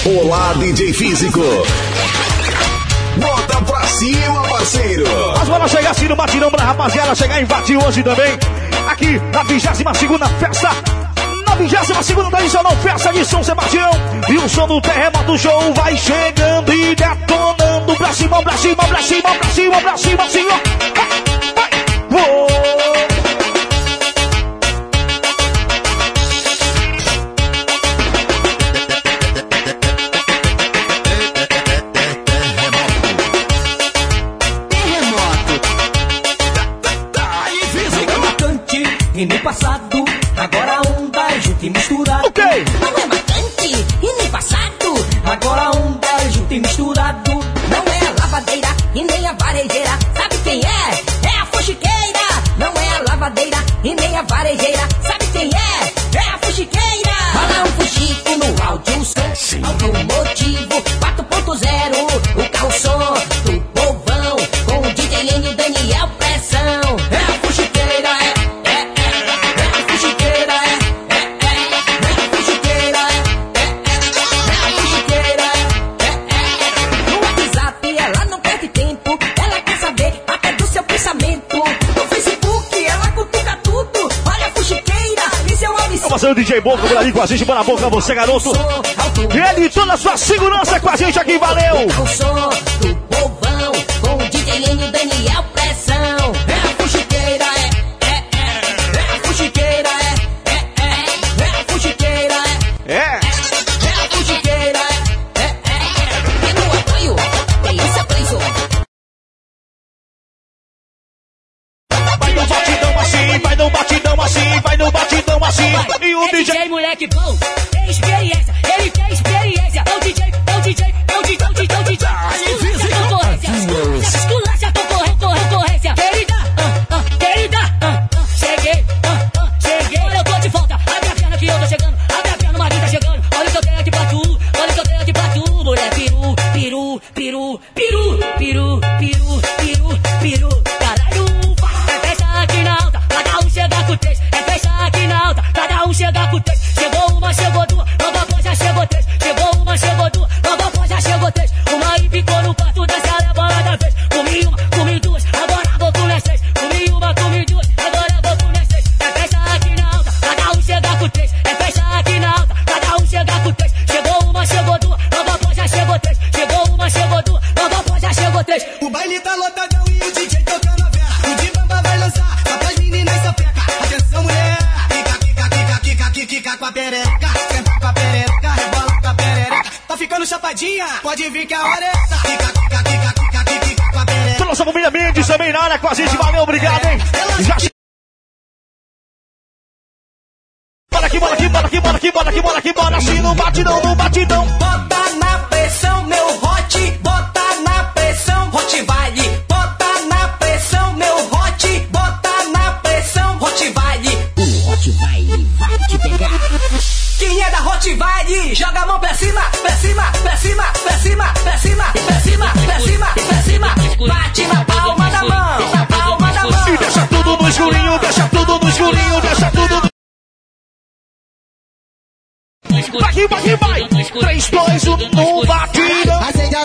Olá, DJ Físico. Bota pra cima, parceiro. Mas bora chegar assim no batidão pra rapaziada chegar em Bati hoje também. Aqui na 22ª festa. Na 22ª tradicional festa de São Sebastião. E o som do Terremoto Show vai chegando e detonando. Pra cima, pra cima, pra cima, pra cima, pra cima, assim, ó. E no passado, agora onda junto e misturado. Okay. Não é marcante e nem passado, agora onda junto e misturado. Não é a lavadeira e nem a varejeira. Sabe quem é? É a fuxiqueira. Não é a lavadeira e nem a varejeira. Sabe quem é? É a fuxiqueira. Fala um fuxico no áudio som. Automotivo 4.0. O carro som do povão. Com o DJ N e o Daniel Pressão. É a fuxiqueira, o DJ Boca por ali com a gente, bora Boca, você garoto. Ele e toda a sua segurança com a gente aqui, valeu! O som do povão, com o DJ N e o Daniel Pressão. É a fuxiqueira, é a fuxiqueira, é a fuxiqueira, é a fuxiqueira, e no apoio, tem isso, preso. Vai no batidão assim, vai no batidão assim, vai no batidão assim. E o DJ moleque bom, tem experiência, ele tem experiência. É o DJ, é o DJ, é o DJ, é o DJ, é o DJ. Esculacha, concorrência. Querida, cheguei, olha eu tô de volta. Abre a perna que eu tô chegando, abre a perna, Marinho tá chegando. Olha o que eu tenho aqui pra tu, olha o que eu tenho aqui pra tu. Mulher peru. Caralho, é festa aqui na alta, cada um chega com 3. É festa aqui na alta, cada um chega com 3. Chegou uma, chegou duas, nova pós já chegou 3. Chegou uma, chegou duas, nova pós já chegou 3. Uma aí ficou no quarto, dança a bola da vez. Comi uma, comi duas, agora vou comer 6. Comi uma, comi duas, agora vou comer 6. É festa aqui na alta, cada um chega com 3. É festa aqui na alta, cada um chega com 3. Chegou uma, chegou duas, nova pós já chegou 3. Chegou uma, chegou duas, nova pós já chegou 3. O baile tá lotadão e o DJ tocando a vela. O Dibamba vai lançar, só pras meninas sapeca. Atenção, mulher, fica com a perereca. Senta com a perereca, rebola com a perereca. Tá ficando chapadinha? Pode vir que a hora é essa. Fica com a perereca. Toda nossa família Mendes também na área com a gente, valeu, obrigado, hein? Já bora aqui, assim no batidão. Bota na pressão, meu hot, bota na pressão, hot baile. Bota na pressão, meu hot, bota na pressão, hot baile. O hot baile vai te pegar. Quem é da hot baile, joga a mão pra cima, pra cima, pra cima, pra cima, pra cima, pra cima, pra cima, pra cima. Bate na palma da mão, na palma da mão. E deixa tudo no escurinho, deixa tudo no escurinho, deixa tudo no... Vai! 3, 2, 1, no batidão!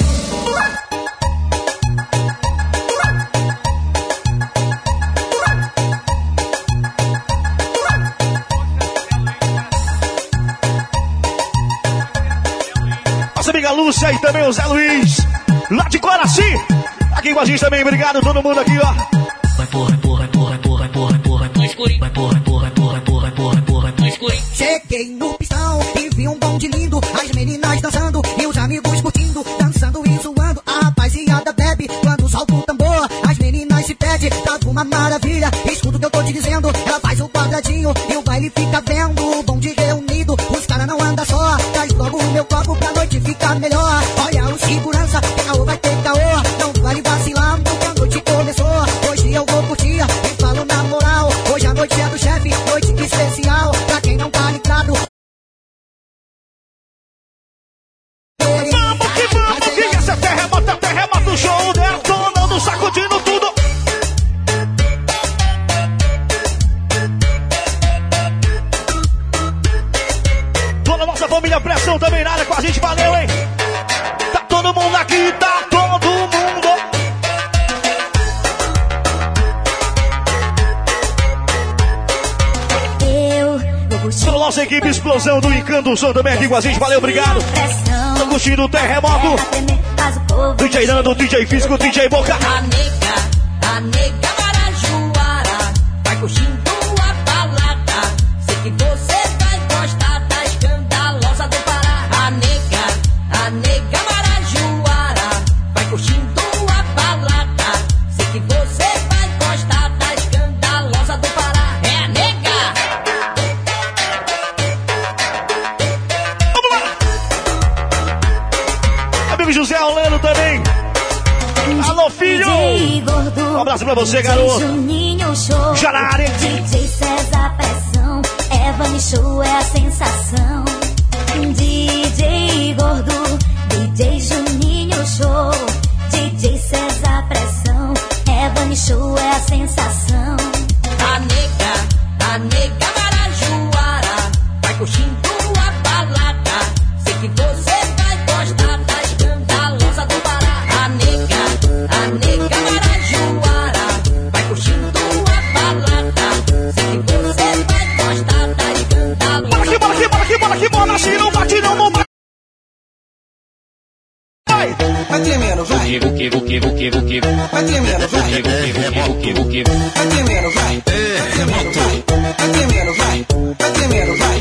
Nossa amiga Lúcia e também o Zé Luiz, lá de Coraci, aqui com a gente também, obrigado todo mundo aqui, ó. Vai porra, no escurinho. Vai porra, no escurinho. Cheguei no pistão e vi um bonde lindo, as meninas dançando e os amigos curtindo, dançando e zoando. A rapaziada bebe quando solta o tambor, as meninas se pedem, tá uma maravilha. Escuta o que eu tô te dizendo, ela faz o quadradinho e o baile fica vendo. O bonde reunido, os caras não andam só. Traz logo o meu copo pra noite ficar melhor. Olha o segurança, tem caô, vai ter caô. Não vale vacilar, porque a noite começou. Hoje eu vou curtir e falo na moral. Hoje a noite é do chefe, noite especial. Pra quem não tá ligado. Vamos que essa terremoto show, detonando, sacudindo tudo. Toda a nossa família Pressão também na área com a gente, valeu, hein? equipe Explosão do Encanto Som também aqui com a gente. Valeu, obrigado. Tô curtindo o terremoto. DJ Nando, DJ Físico, DJ Boca. A nega Marajoara vai curtindo a balada. Sei que você vai gostar da escandalosa do Pará. A nega Marajoara vai curtindo a balada. Sei que você vai gostar da escandalosa do Pará. É a nega. Vamos lá. Amigo José Orlando também. Alô, filho! Um abraço pra você, garoto. Já na área. DJ César Pressão, Eva Show é a sensação. DJ Gordo, DJ Juninho Show. DJ César Pressão, Eva Show é a sensação. A nega Marajoara vai curtindo a balada. Sei que você vai gostar da escandalosa do Pará. A nega Marajoara vai curtindo a balada. Sei que você vai gostar da escandalosa. Bola aqui, assim não bate não bate. Vai! Vai tremendo, vai. Vai tremendo, vai. Vai tremendo, vai. Vai tremendo, vai. Vai tremendo, vai.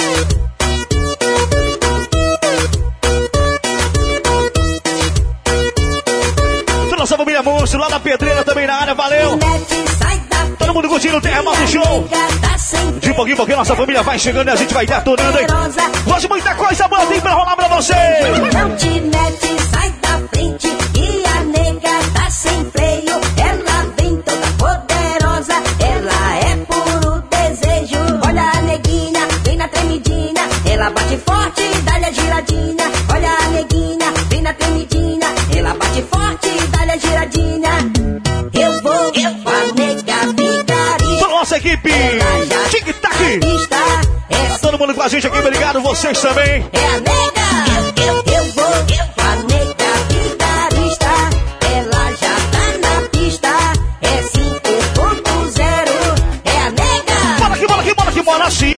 Nossa família Monstro, lá da Pedreira também na área, valeu! Todo mundo curtindo o Terremoto Show! De pouquinho em pouquinho nossa família vai chegando e a gente vai detonando, hein? Hoje muita coisa boa tem pra rolar pra você! Não te mete, sai da frente, e a nega tá sem freio. Ela vem toda poderosa, ela é puro desejo. Olha a neguinha, vem na tremidinha, ela bate forte, dá-lhe a giradinha. Olha a neguinha, vem na tremidinha, ela bate forte, dá-lhe a giradinha. Eu vou, a nega vigarista. Nossa equipe, tic-tac. Tá todo mundo com a gente aqui, obrigado, vocês também. É a nega, eu vou, a nega vigarista. Ela já tá na pista, é 5.0. É a nega. Bora aqui, bora sim.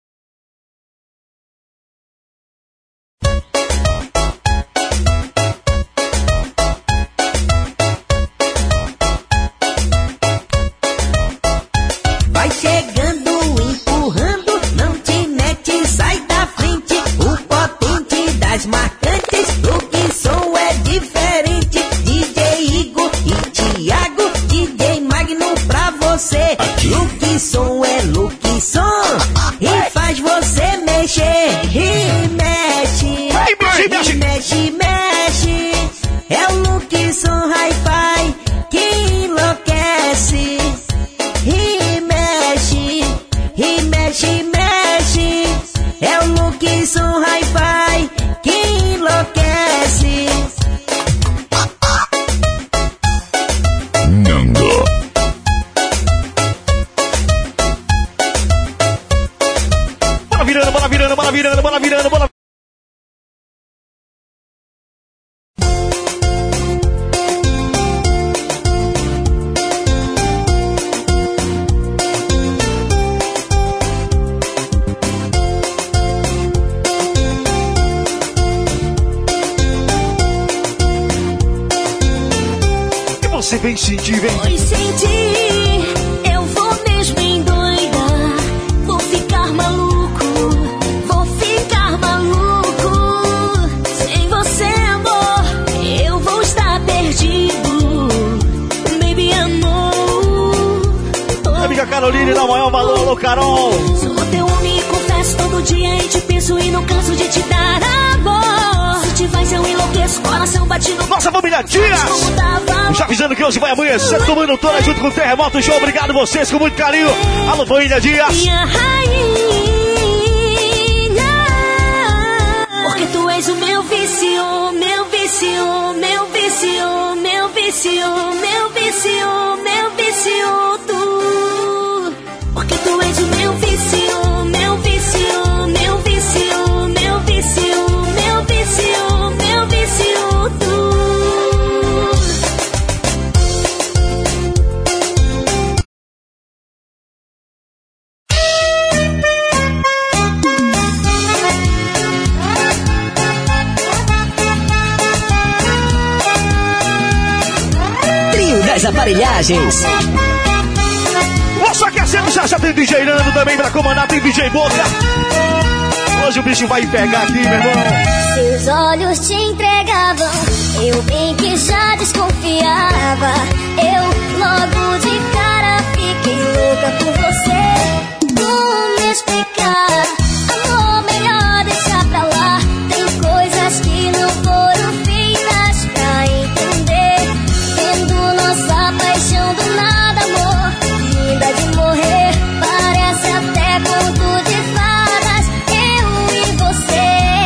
Vai chegando, empurrando, não te mete, sai da frente. O potente das marcantes, o que som é diferente. DJ Igor e Thiago, DJ Magno pra você. O que som é Luke Som, e faz você mexer. E mexe, mexe. É o Luke Som Hi-Fi que enlouquece. E mexe. É o Luke Som Hi-Fi que enlouquece. Bola virando. E você vem sentir, vem. Pois sentir, eu vou mesmo endoidar. Vou ficar maluco. Sem você, amor, eu vou estar perdido. Baby, amor. Amiga Caroline, dá o maior valor, alô, Carol. Sou teu homem e confesso todo dia e te penso e não canso de te dar amor. Se te vais eu enlouqueço, coração bate no... Nossa família Dias! Já avisando que hoje vai amanhecer, tomando toda junto com o Terremoto Show. Obrigado vocês, com muito carinho. Alô, família Dias! Minha rainha, porque tu és o meu vício, meu vício, meu vício, meu vício, meu vício, meu vício, tu. Porque tu és o meu vício, meu vício, meu vício, meu vício, meu vício, meu vício, tu. das aparelhagens. Só que já tem DJ Nando também pra comandar, tem DJ Boca. Hoje o bicho vai pegar aqui, meu irmão. Seus olhos te entregavam, eu bem que já desconfiava. Eu logo de cara fiquei louca por você. Como me explicar? Amor, melhor deixar pra lá. Tem coisas que não foram feitas pra entender. Vendo nossa paixão do nada, amor, linda de morrer. Parece até conto de fadas, eu e você.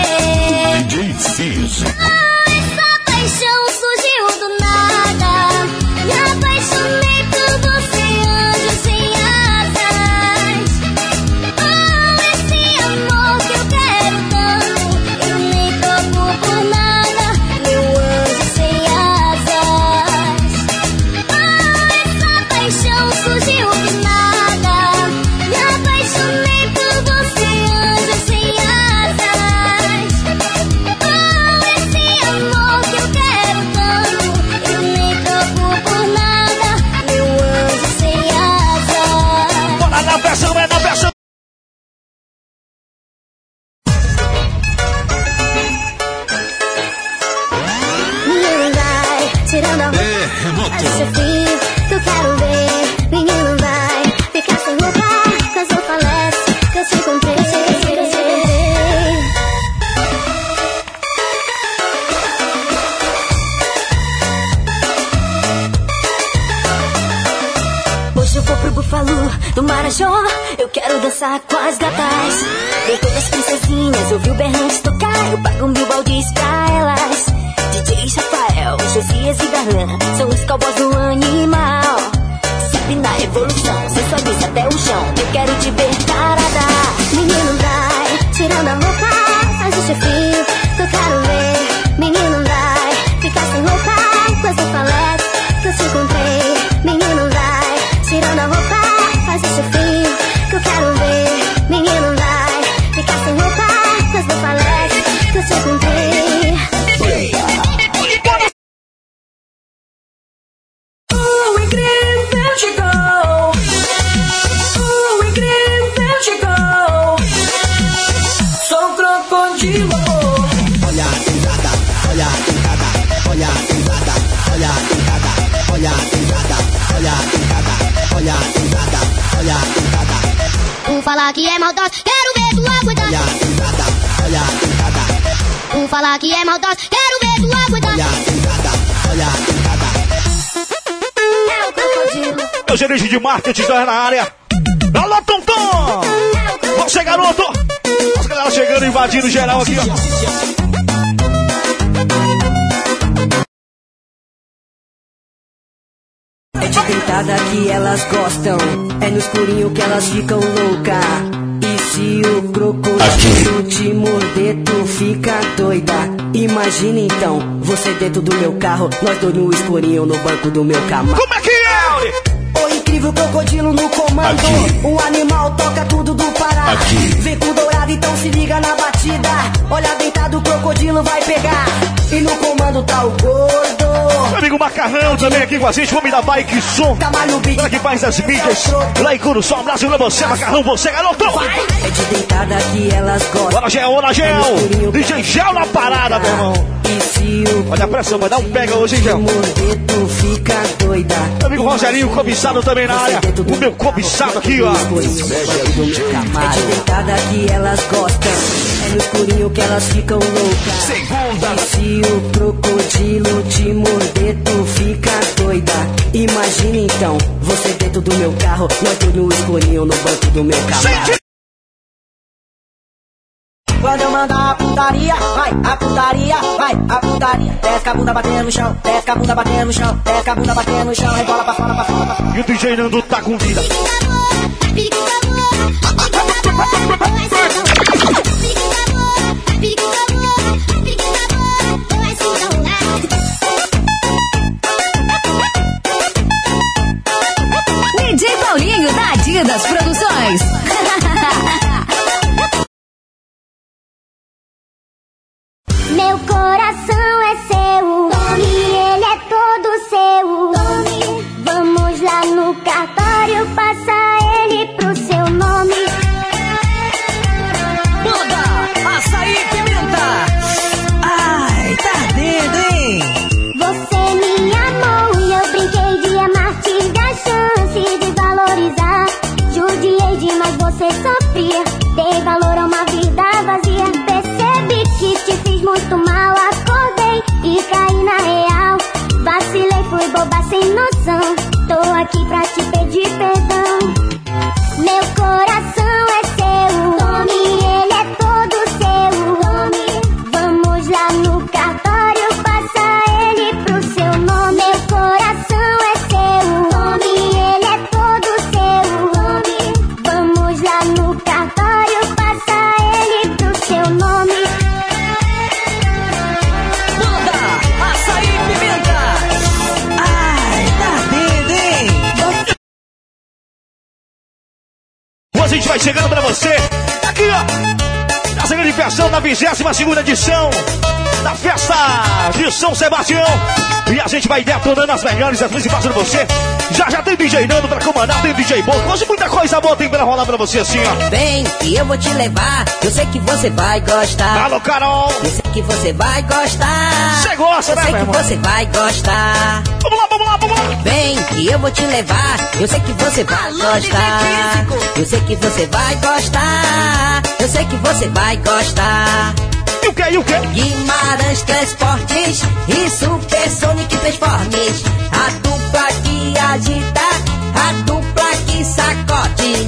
Essa paixão surgiu do nada. Me apaixonei por você, anjo sem asas. Esse amor que eu quero tanto, eu nem troco por nada, meu anjo sem asas. Essa paixão surgiu do nada. Me apaixonei por você, anjo sem asas. Esse amor que eu quero tanto, eu nem troco por nada, meu anjo sem asas. Bora na pressão, é na pressão. Menino vai, tirando a roupa, faz o seu fio, que eu quero ver. Menino vai, ficar sem roupa, caso falece, que eu te encontrei. Hoje eu vou pro Búfalo do Marajó, eu quero dançar com as gatas. Ver todas as princesinhas, ouvir o berrante tocar, eu pago 1000 baldes pra elas. DJ Rafael, Josias e Darlan são os cowboys do animal. Sempre na evolução, sensualiza até o chão, eu quero te ver tarada. Menino vai, tirando a roupa, faz o chefinho, que eu quero ver. Menino vai, ficar sem roupa, com essa palete que eu te encontrei. Menino vai, tirando a roupa, faz o chefinho, que eu quero ver. Menino vai, ficar sem roupa, com essa palete que eu te encontrei. O incrível chegou. O incrível chegou. Sou um crocodilo. Olha a sentada, olha a sentada, olha a sentada, olha a sentada, olha a sentada, olha a sentada, olha a sentada, olha a sentada. Falar que é maldosa, quero ver tu aguentar. Olha a sentada, olha a sentada. Falar que é maldosa, quero ver tu aguentar. Olha a sentada, olha a sentada. É o crocodilo. Meu gerente de marketing tá na área. Alô, Tonton! Você, garoto! As galera chegando, invadindo geral aqui, ó. É de deitada que elas gostam, é no escurinho que elas ficam louca. E se o crocodilo te morder, tu fica doida. Imagina então, você dentro do meu carro, nós dois no escurinho no banco do meu Camaro. Como é que é, Oli? O incrível crocodilo no comando, o animal toca tudo do Pará. Vem com dourado, então se liga na batida. Olha deitado, o crocodilo vai pegar. E no comando tá o gordo. Meu amigo Macarrão também aqui com a gente, homem da Bike Som. Ela que faz as mídias lá em Curuçá. Um abraço pra você, Macarrão, você, garoto. É de deitada que elas gostam. Bora, Gel. DJ Gel na parada, meu irmão. E se o Olha a pressão, vai dar um pega hoje, hein, Gel. morder, tu fica doida. Meu amigo Rogerinho, cobiçado também na área. O meu cobiçado aqui, ó. É de deitada que elas gostam, é no escurinho que elas ficam loucas. E se o crocodilo te morder, tu fica doida. Imagina então, você dentro do meu carro, nós dois no escurinho no banco do meu Camaro. Quando eu mandar a putaria, vai, a putaria, vai, a putaria. Desce a bunda batendo no chão, desce a bunda batendo no chão, desce a bunda batendo no chão, rebola pra fora, pra fora, pra fora. E o DJ Nando tá com vida. DJ Paulinho da Adidas Produções. Meu coração é seu, e ele é todo seu. você sofria. Dei valor a uma vida vazia. Percebi que te fiz muito mal. Acordei e caí na real. Vacilei, fui boba sem noção. Tô aqui pra te pedir perdão. Meu coração é seu, tome, ele é todo seu, tome. Vamos lá no cartório, passa ele pro seu nome. Meu coração é seu, tome, ele é todo seu, tome. Vamos lá no cartório, passa ele pro seu nome. Manda, açaí e pimenta. Ai, tá doido, hein? Hoje a gente vai chegando pra você, aqui ó, na segunda versão da 22ª edição da festa de São Sebastião. E a gente vai detonando as melhores, as principais pra você. Já tem DJ Nando pra comandar, tem DJ Boca. Hoje muita coisa boa tem pra rolar pra você assim, ó. Vem que eu vou te levar, eu sei que você vai gostar. Alô, Carol. Eu sei que você vai gostar. Você gosta, né, eu sei meu que irmão? você vai gostar. Vamos lá, vamos lá, vamos lá. Vem que eu vou te levar, eu sei que você vai gostar. Eu sei que você vai gostar. Eu sei que você vai gostar. E o que, e o que? Guimarães Transportes e Supersonic Transformes. A dupla que agita, a dupla que sacode.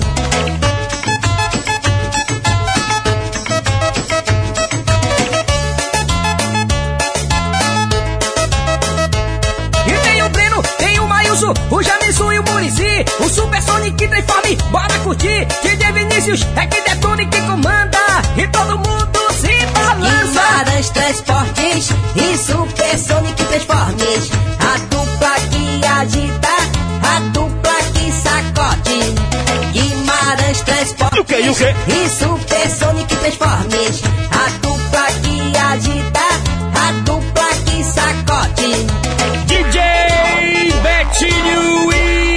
E tem o Breno, tem o Maílson, o Jamison e o Muricy. O Supersonic Transforme, bora curtir. DJ Vinícius é que detona e que comanda. E todo mundo se balança. Guimarães Transportes e Supersonic Transformes. A dupla que agita, a dupla que sacode. Guimarães Transportes E o que, e o que? e Supersonic Transformes. A dupla que agita, a dupla que sacode. DJ Betinho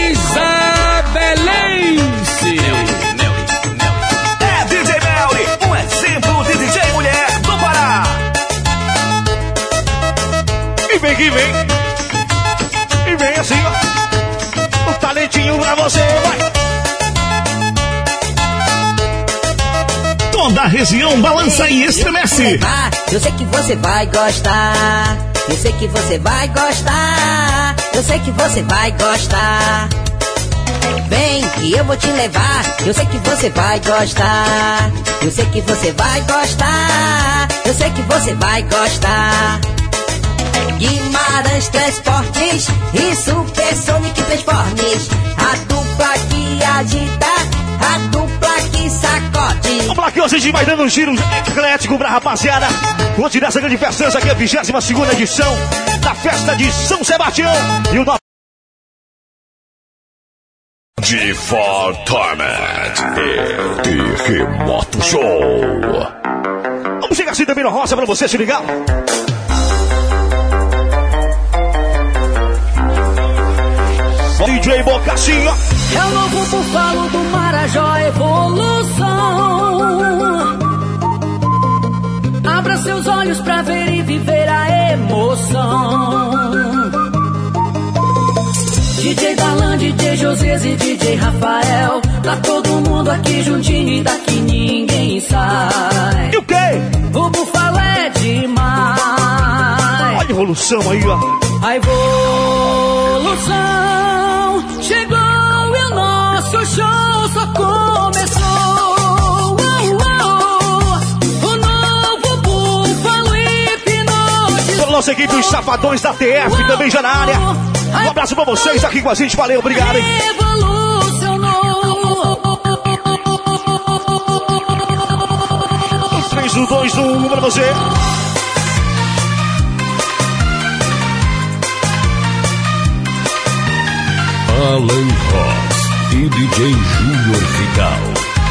Isabelense. É DJ Melly, um exemplo de DJ mulher do Pará. E vem que vem. E vem assim, ó. O talentinho pra você, vai. Toda a região balança e estremece. Eu sei que você vai gostar. Eu sei que você vai gostar. Eu sei que você vai gostar. Vem que eu vou te levar. Eu sei que você vai gostar. Eu sei que você vai gostar. Eu sei que você vai gostar. Guimarães Transportes e Supersonic Transformes. A dupla que agita, a dupla que sacode. Vamos lá que hoje a gente vai dando um giro eclético pra rapaziada. Hoje dessa grande festa aqui é a 22ª edição da festa de São Sebastião. E o nosso G4 Torment e Terremoto Show. vamos chegar assim também no Roça pra você se ligar. DJ Bocacinha. É o novo búfalo do Marajó, evolução. Abra seus olhos pra ver e viver a emoção. DJ Darlan, DJ José e DJ Rafael. Tá todo mundo aqui juntinho e daqui ninguém sai. E o quê? O búfalo é demais. Olha a evolução aí, ó. A evolução chegou e o nosso show só começou. O novo búfalo hipnotizou. Toda a nossa equipe, os Safadões da TF, também já na área. Um abraço pra vocês aqui com a gente, valeu, obrigado, hein? Evolucionou. 3, 2, 1 pra você. Alan Ross e DJ Júnior Vigal.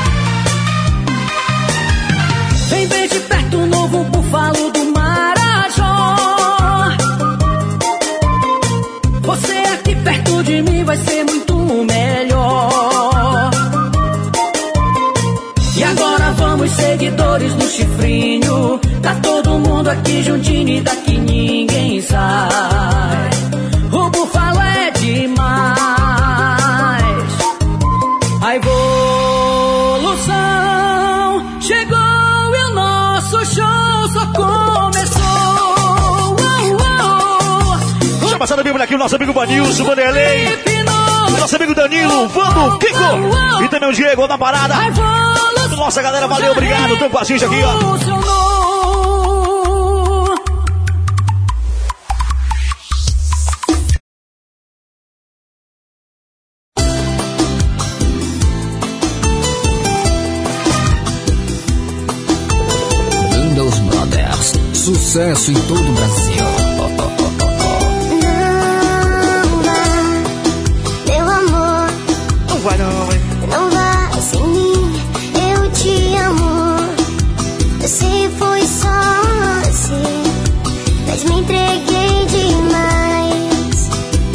Vem ver de perto o novo búfalo do Marajó. Você aqui perto de mim vai ser muito melhor. E agora vamos, seguidores do chifrinho. Tá todo mundo aqui juntinho e daqui ninguém sai. O búfalo é demais. A evolução Já passaram bem por aqui o nosso amigo Vanilson, Vanderlei, nosso amigo Danilo, Vando, Kiko e também o Diego da parada. Nossa galera, valeu, obrigado. Estão com a gente aqui, ó. Sucesso em todo o Brasil. Não vá, meu amor. Não vai não, hein? Não vá sem mim, eu te amo. Eu sei foi só assim, mas me entreguei demais.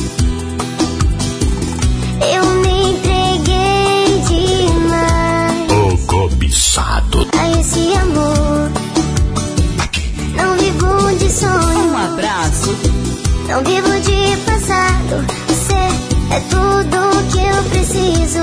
Eu me entreguei demais. O cobiçado. A esse amor. Não vivo de sonho. Um abraço. Não vivo de passado. Você é tudo que eu preciso.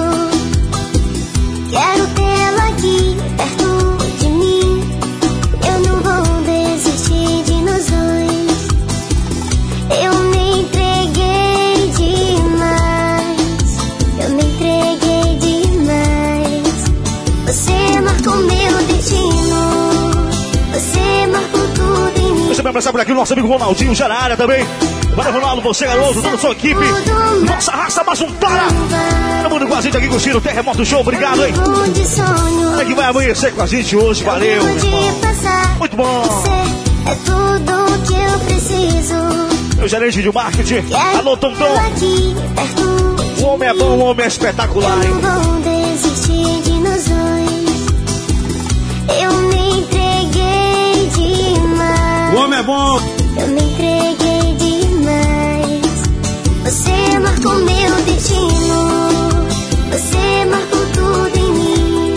Quero tê-la aqui perto de mim. Eu não vou desistir de nós dois. Eu me entreguei demais. Eu me entreguei demais. Você marcou meu destino. Você marcou tudo em mim. Você vai passar por aqui o nosso amigo Ronaldinho, já na área também. Valeu, Ronaldo, você, garoto, toda a sua equipe. Nossa raça mais um para. Todo mundo com a gente aqui curtindo o Terremoto Show, obrigado, hein? Olha que vai amanhecer com a gente hoje, valeu. Muito bom. Você é tudo que eu preciso. Meu gerente de marketing, alô, Tonton. O homem é bom, o homem é espetacular, hein? Eu não vou desistir de nós dois. Eu me entreguei demais. O homem é bom. Eu me entreguei demais. Você marcou meu destino. Você marcou tudo em mim.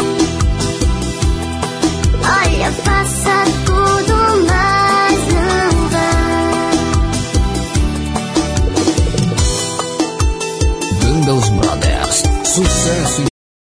Olha, faça tudo, mas não vá. Windows Brothers, sucesso.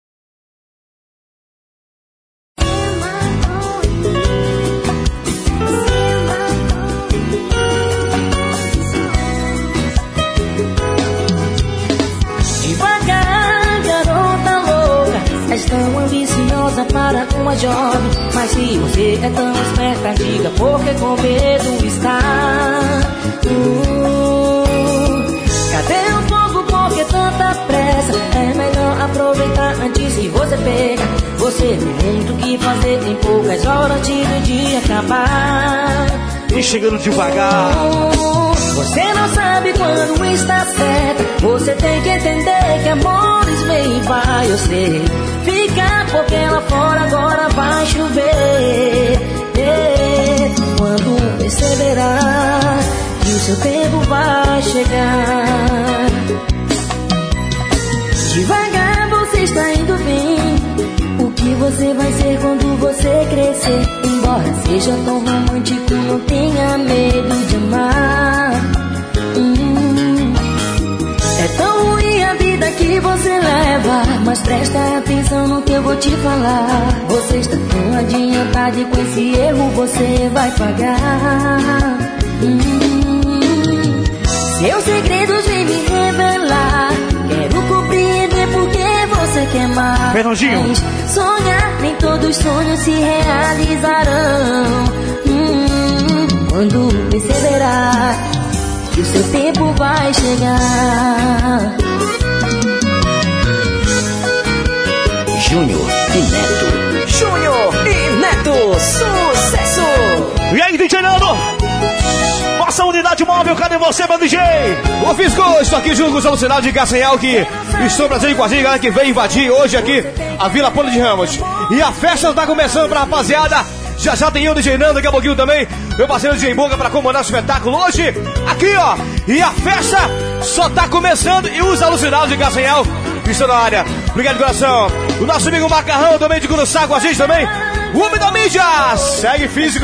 Tão ambiciosa para uma jovem, mas se você é tão esperta, diga porque com medo está. Cadê o fogo? Porque tanta pressa? É melhor aproveitar antes que você pega. Você tem muito o que fazer, tem poucas horas antes do dia acabar. E chegando devagar. Você não sabe quando está certo. Você tem que entender que amores vem e vai. Eu sei, fica porque lá fora agora vai chover. Quando perceberá que o seu tempo vai chegar. Devagar você está indo bem. O que você vai ser quando você crescer? Embora seja tão romântico, não tenha medo de amar. É tão ruim a vida que você leva, mas presta atenção no que eu vou te falar. Você está tão adiantado e com esse erro você vai pagar. Seus segredos vêm me revelar. Quero compreender porque você quer mais. Fernandinho. Sonhar, nem todos os sonhos se realizarão. Quando perceberá que o seu tempo vai chegar. Júnior e Neto. Júnior e Neto, sucesso! E aí, DJ Nando? Nossa unidade móvel, cadê você, meu DJ? Ô Fisco, estou aqui junto com os alucinados de Castanhal que estou presente com a gente, galera que veio invadir hoje aqui a Vila Ponta de Ramos. E a festa está começando pra rapaziada. Já já tem eu, DJ Nando, daqui a pouquinho também. Meu parceiro DJ Boca pra comandar o espetáculo hoje. Aqui, ó. E a festa só tá começando. E os alucinados de Castanhal estão na área. Obrigado de coração. O nosso amigo Macarrão também de Curuçá com a gente também. O homem da mídia. Segue Físico.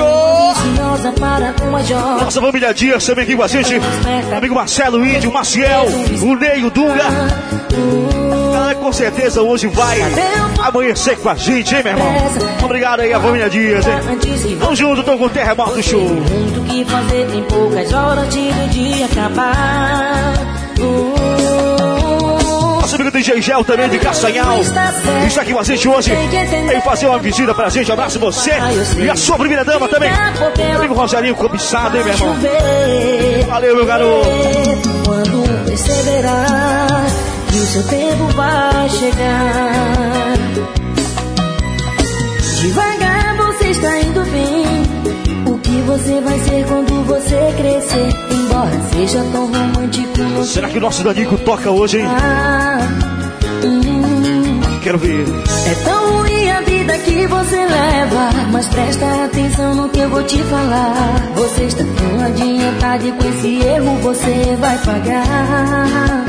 Nossa família Dias também aqui com a gente. Amigo Marcelo, Índio, Maciel, o Ney, o Dunga. galera com certeza hoje vai amanhecer com a gente, hein, meu irmão? Obrigado aí, a família Dias, hein? Vamos junto, tô com o Terremoto Show. Muito o que fazer, tem poucas horas antes do dia acabar. Nosso amigo DJ Gel também de Castanhal está aqui com a gente hoje. Vem fazer uma visita pra gente. Abraço você e a sua primeira dama também. Amigo Rogerinho cobiçado, hein, meu irmão? Valeu, meu garoto. Quando perceberá que o seu tempo vai chegar, devagar você está indo bem. O que você vai ser quando você crescer? Embora seja tão romântico. Será que o nosso Danico toca hoje, hein? Quero ver. É tão ruim a vida que você leva, mas presta atenção no que eu vou te falar. Você está tão adiantado e com esse erro você vai pagar.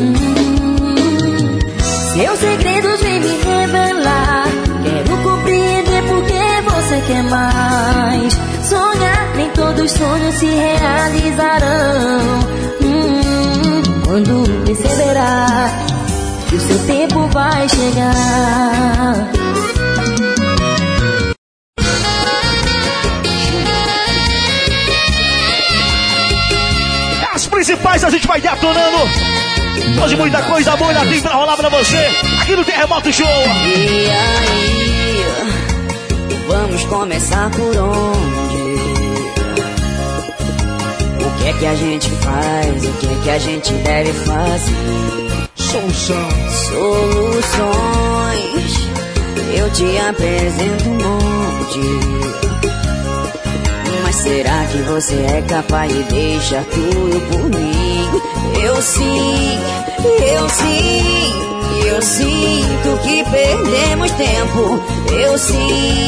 Seus segredos vêm me revelar. Quero compreender porque você quer mais. Sonhar, nem todos os sonhos se realizarão. Quando perceberá que o seu tempo vai chegar. As principais a gente vai detonando. Hoje muita coisa boa tem pra rolar pra você aqui no Terremoto Show. E aí, vamos começar por onde? O que é que a gente faz? O que é que a gente deve fazer? Soluções. Eu te apresento um monte. Mas será que você é capaz de deixar tudo por mim? Eu sinto que perdemos tempo. Eu sinto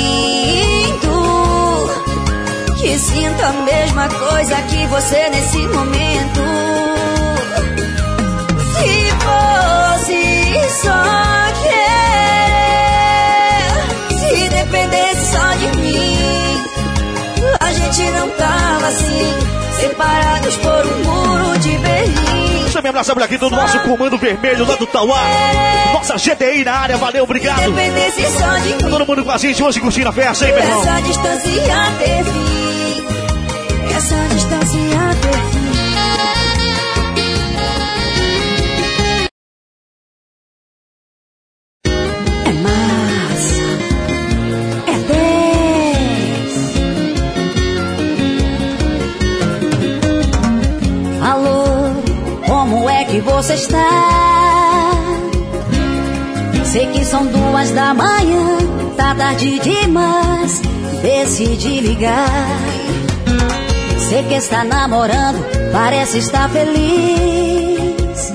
que sinto a mesma coisa que você nesse momento. Se fosse só querer, se dependesse só de mim, a gente não tava assim, separados por um muro de Berlim. Deixa eu me abraçar por aqui todo o nosso comando vermelho lá do Tauá. Nossa GTI na área, valeu, obrigado. Dependesse só de mim, todo mundo com a gente hoje curtindo a festa, hein, meu irmão? Essa distância ter fim, essa distância ter fim. É massa, é 10. Alô, como é que você está? Sei que são 2 da manhã, tá tarde demais, decidi ligar. Sei que está namorando, parece estar feliz.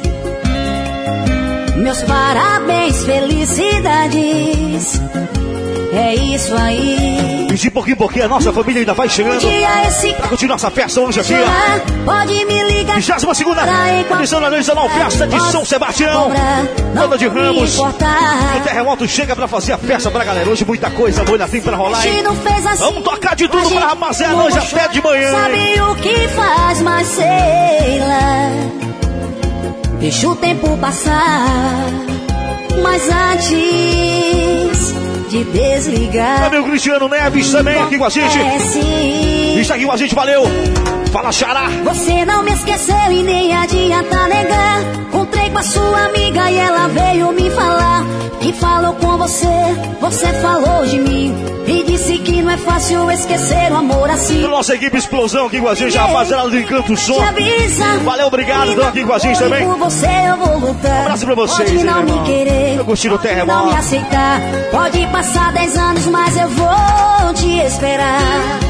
Meus parabéns, felicidades. É isso aí. E de pouquinho em pouquinho a nossa família ainda vai chegando pra continuar essa festa hoje aqui, ó. Pode me ligar. 22ª edição da Nacional Festa de São Sebastião. Banda de Ramos. O Terremoto chega pra fazer a festa pra galera. Hoje muita coisa boa tem pra rolar, hein? Vamos tocar de tudo pra rapaziada hoje até de manhã. Sabe o que faz, mas sei lá. Deixa o tempo passar. Mas antes de desligar, meu Cristiano Neves também aqui com a gente. Está aqui com a gente, valeu. Fala, Xará. Você não me esqueceu e nem adianta negar. Encontrei com a sua amiga e ela veio me falar que falou com você, você falou de mim e disse que não é fácil esquecer o amor assim. Nossa equipe Explosão aqui com a gente, rapaziada do Encanto Som. Valeu, obrigado, estão aqui com a gente também. Por você eu vou lutar. Um abraço pra vocês, pode não me querer, eu curti o Terremoto. Não me aceitar, pode passar 10 anos, mas eu vou te esperar.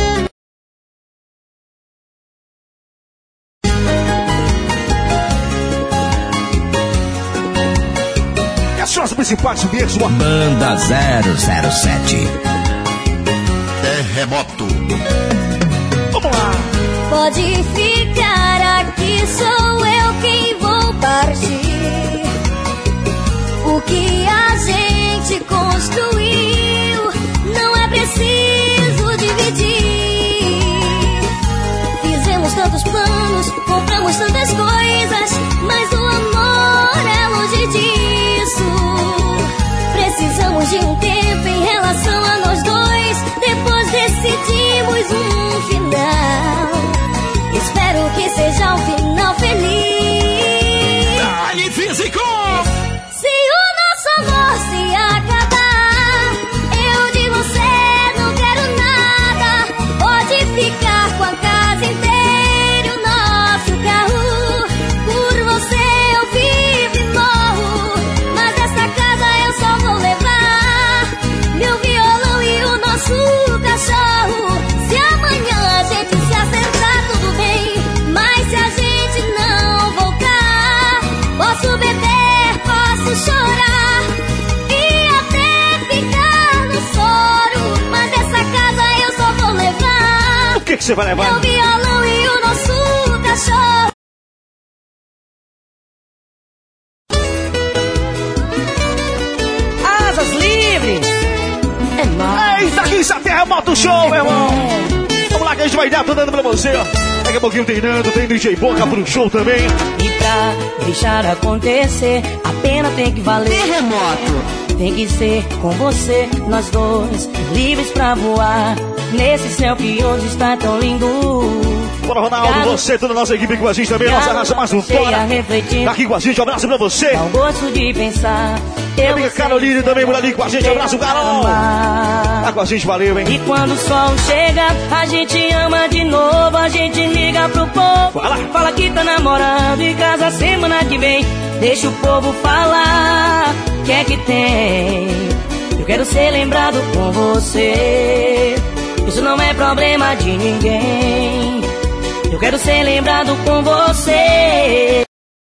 As principais mesmo. Banda 007 Terremoto. Vamos lá. Pode ficar aqui, sou eu quem vou partir. O que a gente construiu não é preciso dividir. Fizemos tantos planos, compramos tantas coisas, mas o amor é longe de Espero que seja um final feliz. Dali Físico! Se o nosso amor se acabar, eu de você não quero nada. Pode ficar com a casa inteira, o nosso carro. Por você eu vivo e morro, mas essa casa eu só vou levar meu violão e o nosso cachorro. Se amanhã a gente se acertar, tudo bem, mas se a gente não voltar, posso beber, posso chorar e até ficar no soro, mas essa casa eu só vou levar. O que você vai levar? Meu violão e o nosso cachorro. Asas livres. É nóis. Eita, aqui essa Terremoto Show, meu irmão. Vamos lá que a gente vai dar tudo dando pra você, ó. Daqui a pouquinho tem Nando, tem DJ Boca pro show também. E pra deixar acontecer, a pena tem que valer. Terremoto. Tem que ser com você, nós dois, livres pra voar nesse céu que hoje está tão lindo. Bora, Ronaldo, você, toda a nossa equipe com a gente também. Nossa raça mais um fora. Tá aqui com a gente, um abraço pra você. Não gosto de pensar. Minha amiga Caroline também por ali com a gente. Abraço, Carol. Tá com a gente, valeu, hein? E quando o sol chega, a gente ama de novo. A gente liga pro povo. Fala que tá namorando e casa semana que vem. Deixa o povo falar. Que é que tem? Eu quero ser lembrado com você. Isso não é problema de ninguém. Eu quero ser lembrado com você.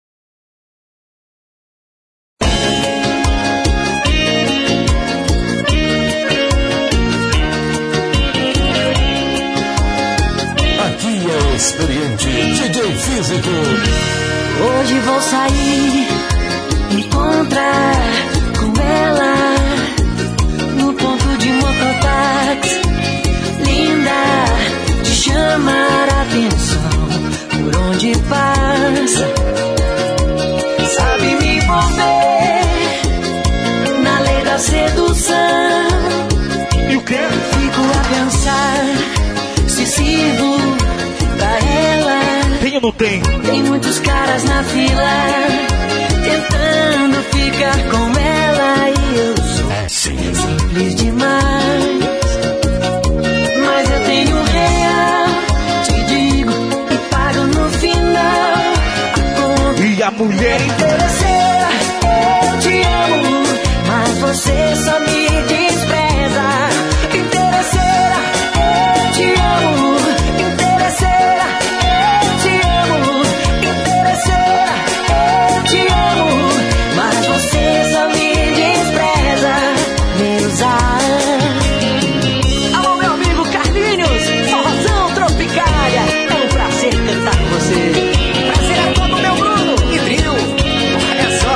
Aqui é o experiente DJ Físico. Hoje vou sair, encontrar com ela no ponto de mototáxi. Linda, de chamar a atenção por onde passa. Sabe me envolver na lei da sedução. E o quê? Fico a pensar se sirvo pra ela. Tem ou não tem? Tem muitos caras na fila tentando ficar com ela e eu sou simples demais. Mas eu tenho real, te digo e pago no final. E a mulher interesseira, eu te amo, mas você só me despreza. Interesseira, eu te amo. Interesseira, eu te amo. Interesseira, eu te amo, mas você só me despreza. Me usar. Alô, meu amigo Carlinhos, forrozão Tropicália. É um prazer cantar com você. Prazer é todo, meu Bruno e Trio. Olha só.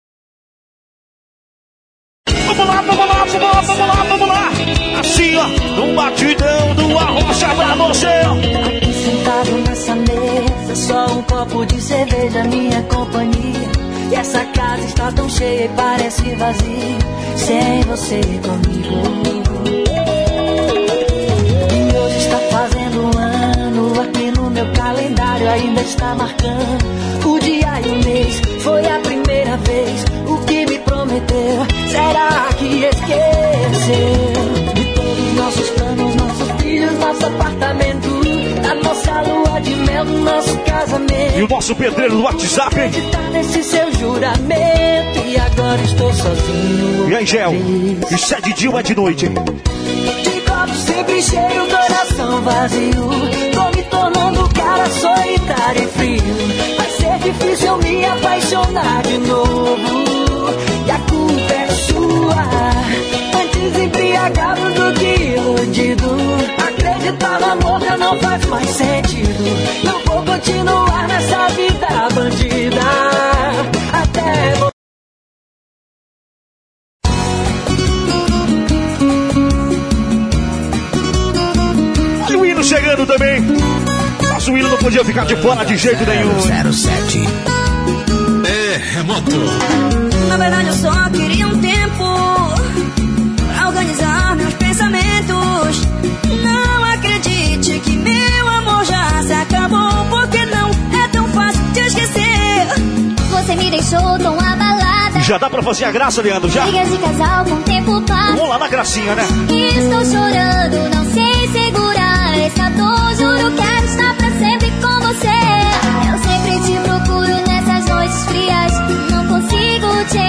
Vamos lá, vamos lá, vamos lá, vamos lá, vamos lá. Assim, ó, no batidão do Arrocha pra você. Aqui sentado nessa mesa, só um copo de cerveja, minha companhia. E essa casa está tão cheia e parece vazia, sem você comigo. E hoje está fazendo um ano, aqui no meu calendário ainda está marcando o dia e o mês. Foi a primeira vez, o que me prometeu, será que esqueceu? De todos nossos planos, nossos filhos, nosso apartamento, a nossa lua de mel, nosso casamento. E o nosso pedreiro do WhatsApp, hein? Acreditar nesse seu juramento, e agora estou sozinho. E aí, Gel? Isso é de dia ou é de noite, hein? De copo sempre cheio, coração vazio. Tô me tornando um cara solitário e frio. Vai ser difícil eu me apaixonar de novo. E a culpa é sua. Antes embriagado do que iludido. Acreditar no amor já não faz mais sentido. Não vou continuar nessa vida bandida. Até vou. Olha o hino chegando também. Mas o hino não podia ficar de fora de jeito nenhum. 07 Terremoto. Na verdade eu só queria um tempo pra organizar meus pensamentos. Não acredite que meu amor já se acabou. estou tão abalada. Já dá pra fazer a graça, Leandro, já? Brigas de casal com o tempo passa. Vamos lá na gracinha, né? Estou chorando, não sei segurar essa dor. Juro, quero estar pra sempre com você. Eu sempre te procuro nessas noites frias, não consigo te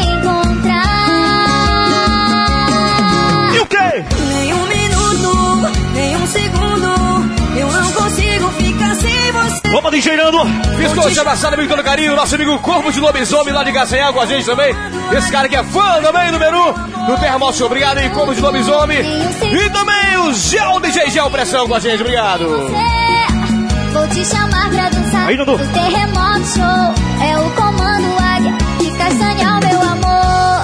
encontrar. E o quê? Nem um minuto, nem um segundo, eu não consigo ficar sem você. Vamos DJ Nando. Biscoito abraçado, amigo, todo carinho. Nosso amigo Corpo de Lobisomem lá de Gacenhal com a gente também. Esse cara que é fã também do menu do Termoço. Obrigado aí, Corpo de Lobisomem. E também o Gel DJ Gel Pressão com a gente. Obrigado. Vou te chamar pra dançar aí, Dudu. no Terremoto Show. É o comando Águia de Castanhal, meu amor.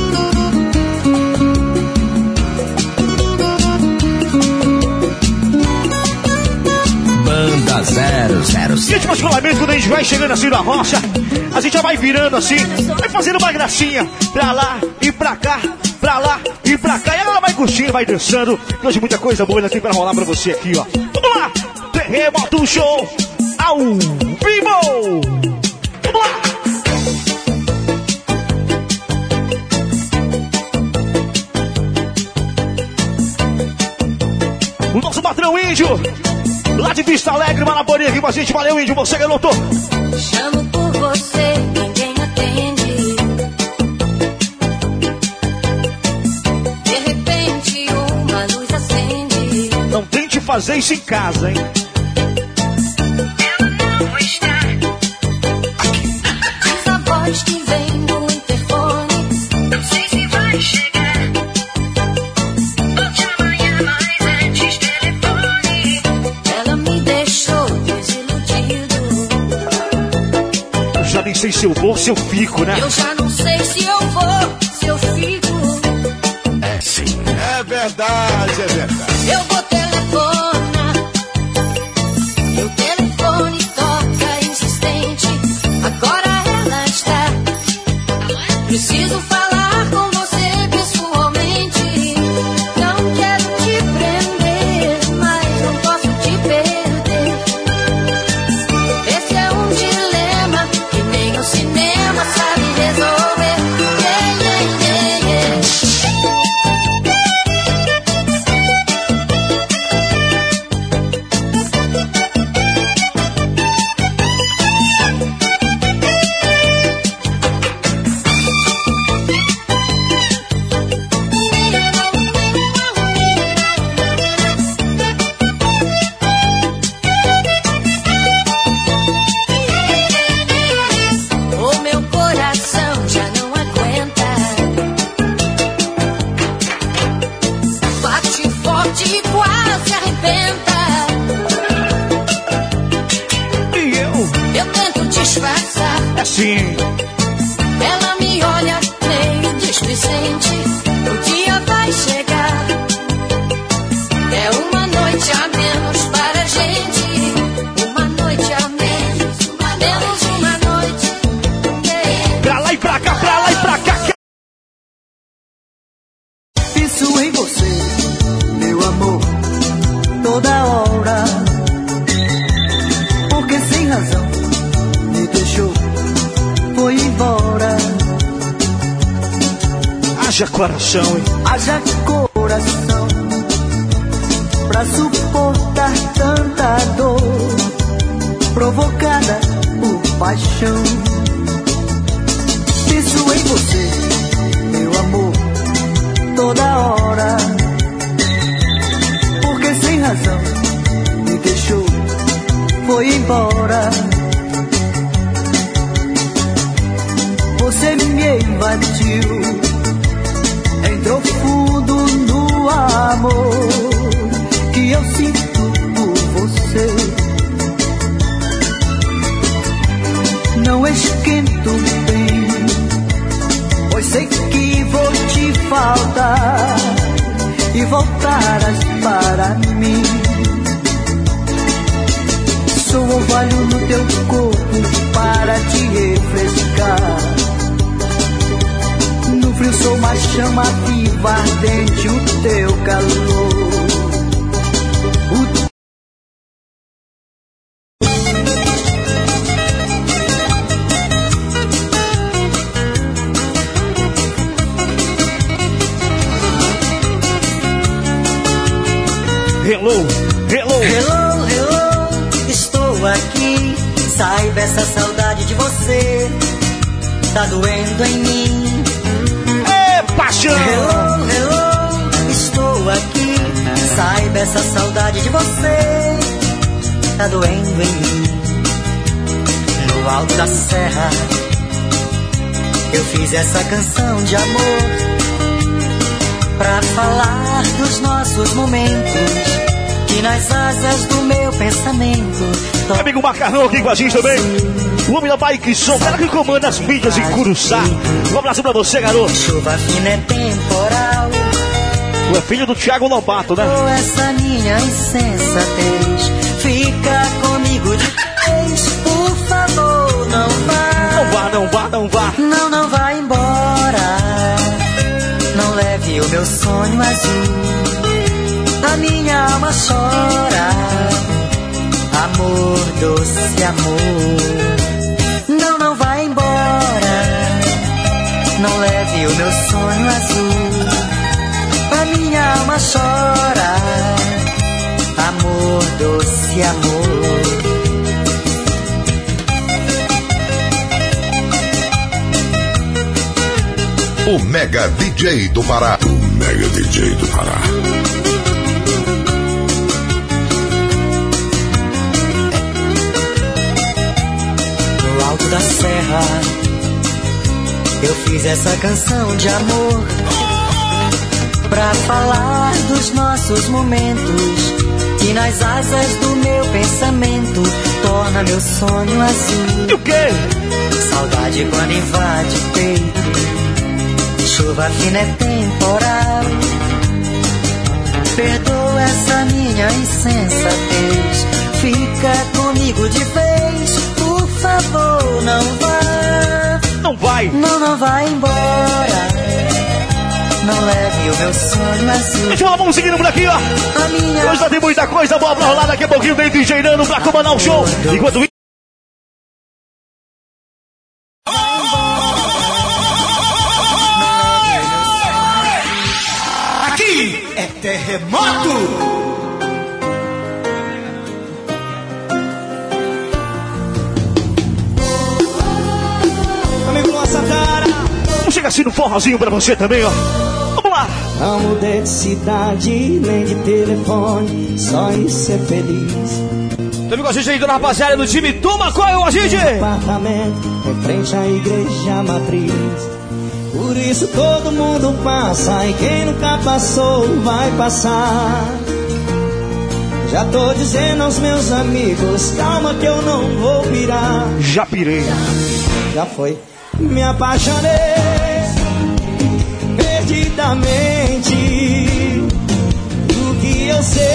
Banda 007. Gente, particularmente quando a gente vai chegando assim na rocha, a gente já vai virando assim, vai fazendo uma gracinha pra lá e pra cá, pra lá e pra cá. E ela vai curtindo, vai dançando. E hoje muita coisa boa ainda tem pra rolar pra você aqui, ó. Vamos lá! Terremoto Show ao vivo! Vamos lá! O nosso patrão Índio, lá de Vista Alegre, Maraporinha aqui com a gente. Valeu, Índio, você, garoto. Chamo por você, ninguém atende. De repente uma luz acende. Não tente fazer isso em casa, hein? Ela não está aqui. Diz a voz que vem do interfone. Não sei se vai chegar. Volte amanhã, mas antes telefone. Ela me deixou desiludido. Eu já nem sei se eu vou ou se eu fico, né? Eu já não sei se eu vou, se eu fico. É sim. É verdade, é verdade. Eu vou telefonar. E o telefone toca insistente. Agora ela está. Preciso falar com você pessoalmente. Não quero te prender, mas não posso te perder. Esse é um dilema que nem o cinema sabe resolver. Yeah, yeah, yeah, yeah. O meu coração já não aguenta. Bate forte e quase arrebenta. E eu? Eu tento disfarçar. É assim. Ela me olha meio displicente. O dia vai chegar. É uma noite a menos para a gente. Uma noite a menos. Menos uma noite. Pra lá e pra cá, pra lá e pra cá. Penso em você, meu amor, toda hora. Porque sem razão me deixou, foi embora. Haja coração, hein? Haja coração pra suportar tanta dor provocada por paixão. Penso em você, meu amor, toda hora. Porque sem razão me deixou, foi embora. Você me invadiu, entrou fundo no amor que eu sinto por você. Não esquento bem, pois sei que vou te faltar e voltarás para mim. Sou orvalho no teu corpo para te refrescar. No frio sou uma chama viva, ardente o teu calor. aqui. Saiba, essa saudade de você tá doendo em mim. Paixão! Hello, hello, estou aqui. Saiba, essa saudade de você tá doendo em mim. No alto da serra eu fiz essa canção de amor pra falar dos nossos momentos, que nas asas do meu pensamento. Amigo Macarrão aqui com a gente também. O homem da Bike Som, cara que comanda as mídias em Curuçá. Um abraço pra você, garoto. Chuva fina é temporal. Tu é filho do Thiago Lobato, né? Oh, essa minha insensatez, fica comigo de vez, por favor, não vá. Não vá, não vá, não vá. Não, não vá embora. Não leve o meu sonho azul. A minha alma chora. Amor, doce amor. Não, não vá embora. Não leve o meu sonho azul. A minha alma chora. Amor, doce amor. O Mega DJ do Pará. O Mega DJ do Pará. No alto da serra eu fiz essa canção de amor pra falar dos nossos momentos, que nas asas do meu pensamento torna meu sonho azul. E o quê? Saudade quando invade o peito, chuva fina é temporal. Perdoa essa minha insensatez, fica comigo de vez, por favor, não vá. Não vai. Não, não vai embora. Não leve o meu sonho azul. Deixa uma mãozinha por aqui, ó. Hoje vai ter muita coisa boa pra rolar. Daqui a pouquinho tem DJ Nando pra comandar o show. Enquanto isso, aqui é terremoto. Vamos chegar assim no forrozinho pra você também, ó. Vamos lá. Não mudei de cidade, nem de telefone, só em ser feliz. Também com a gente aí, dona rapaziada do time Toma Coil, a gente! Apartamento em frente à igreja matriz. Por isso todo mundo passa, e quem nunca passou vai passar. Já tô dizendo aos meus amigos, calma que eu não vou pirar. Já pirei. Já foi. Me apaixonei perdidamente. O que eu sei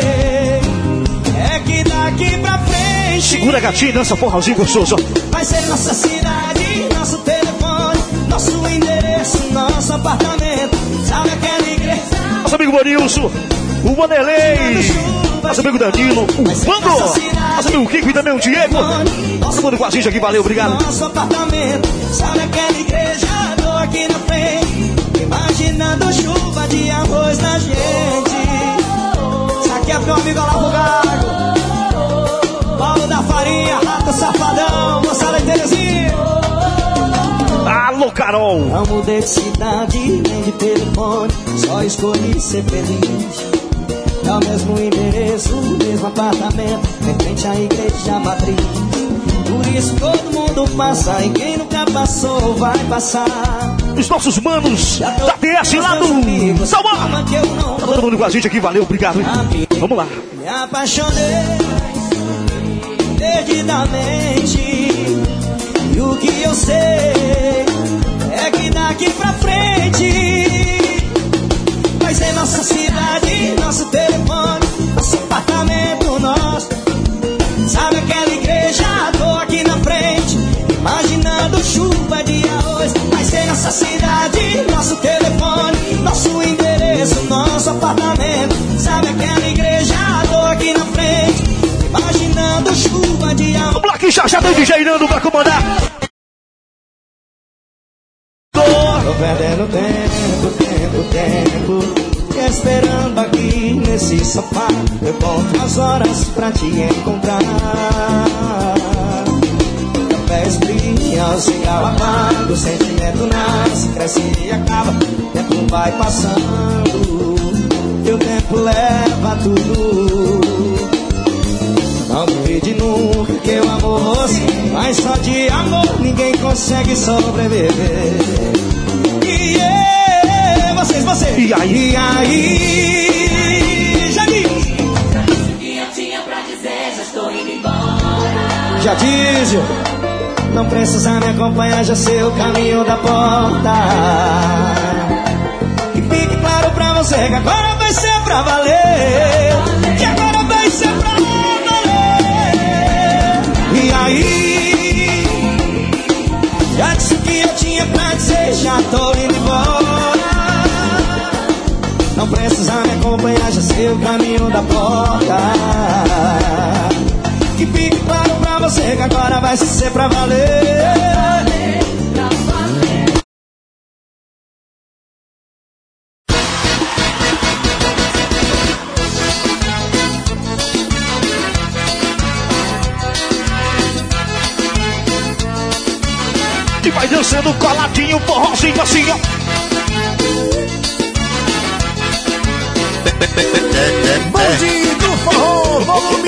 é que daqui pra frente segura, gatinho, dança forrozinho gostoso. Vai ser nossa cidade, nosso telefone, nosso endereço, nosso apartamento. Sabe aquela igreja? Nosso amigo Borilson, o Vanderlei, nosso amigo Danilo, o Vando, nosso amigo Kiko e também o Diego. Todo mundo com a gente aqui, valeu, obrigado. Nosso apartamento, sabe aquela igreja? Tô aqui na frente, imaginando chuva de arroz na gente. Isso aqui é pro amigo Olavo Gago, Paulo da Farinha, Rato Safadão, moçada de Terezinha. Alô, Carol. Não mudei de cidade, nem de telefone, só escolhi ser feliz. É o mesmo endereço, o mesmo apartamento, em frente à igreja matriz. Por isso todo mundo passa, e quem nunca passou vai passar. Os nossos manos da TS lá do Salmão. Tá todo mundo com a gente aqui, valeu, obrigado. Vamos lá. Me apaixonei perdidamente. E o que eu sei é que daqui pra frente vai ser nossa cidade, nosso telefone, nosso apartamento, nosso. Sabe aquela igreja? Tô aqui na frente, imaginando chuva de arroz. Vai ser nossa cidade, nosso telefone, nosso endereço, nosso apartamento. Sabe aquela igreja? Tô aqui na frente, imaginando chuva de arroz. Vamos lá que já tem DJ Nando pra comandar. Tô perdendo tempo, esperando aqui nesse sofá. Eu conto as horas pra te encontrar. sozinha ao amado, o sentimento nasce, cresce e acaba. O tempo vai passando, e o tempo leva tudo. Não duvide nunca que o amor sim, mas só de amor ninguém consegue sobreviver. E vocês, e aí? Já diz. O que eu tinha pra dizer, já estou indo embora. Já diz, não precisa me acompanhar, já sei o caminho da porta. E fique claro pra você que agora vai ser pra valer. Que agora vai ser pra valer. E aí, já disse o que eu tinha pra dizer, já tô indo embora. Não precisa me acompanhar, já sei o caminho da porta. Que fique claro pra você que agora vai ser pra valer. E vai dançando coladinho, forrozinho assim, ó. Bonde do Forró, volume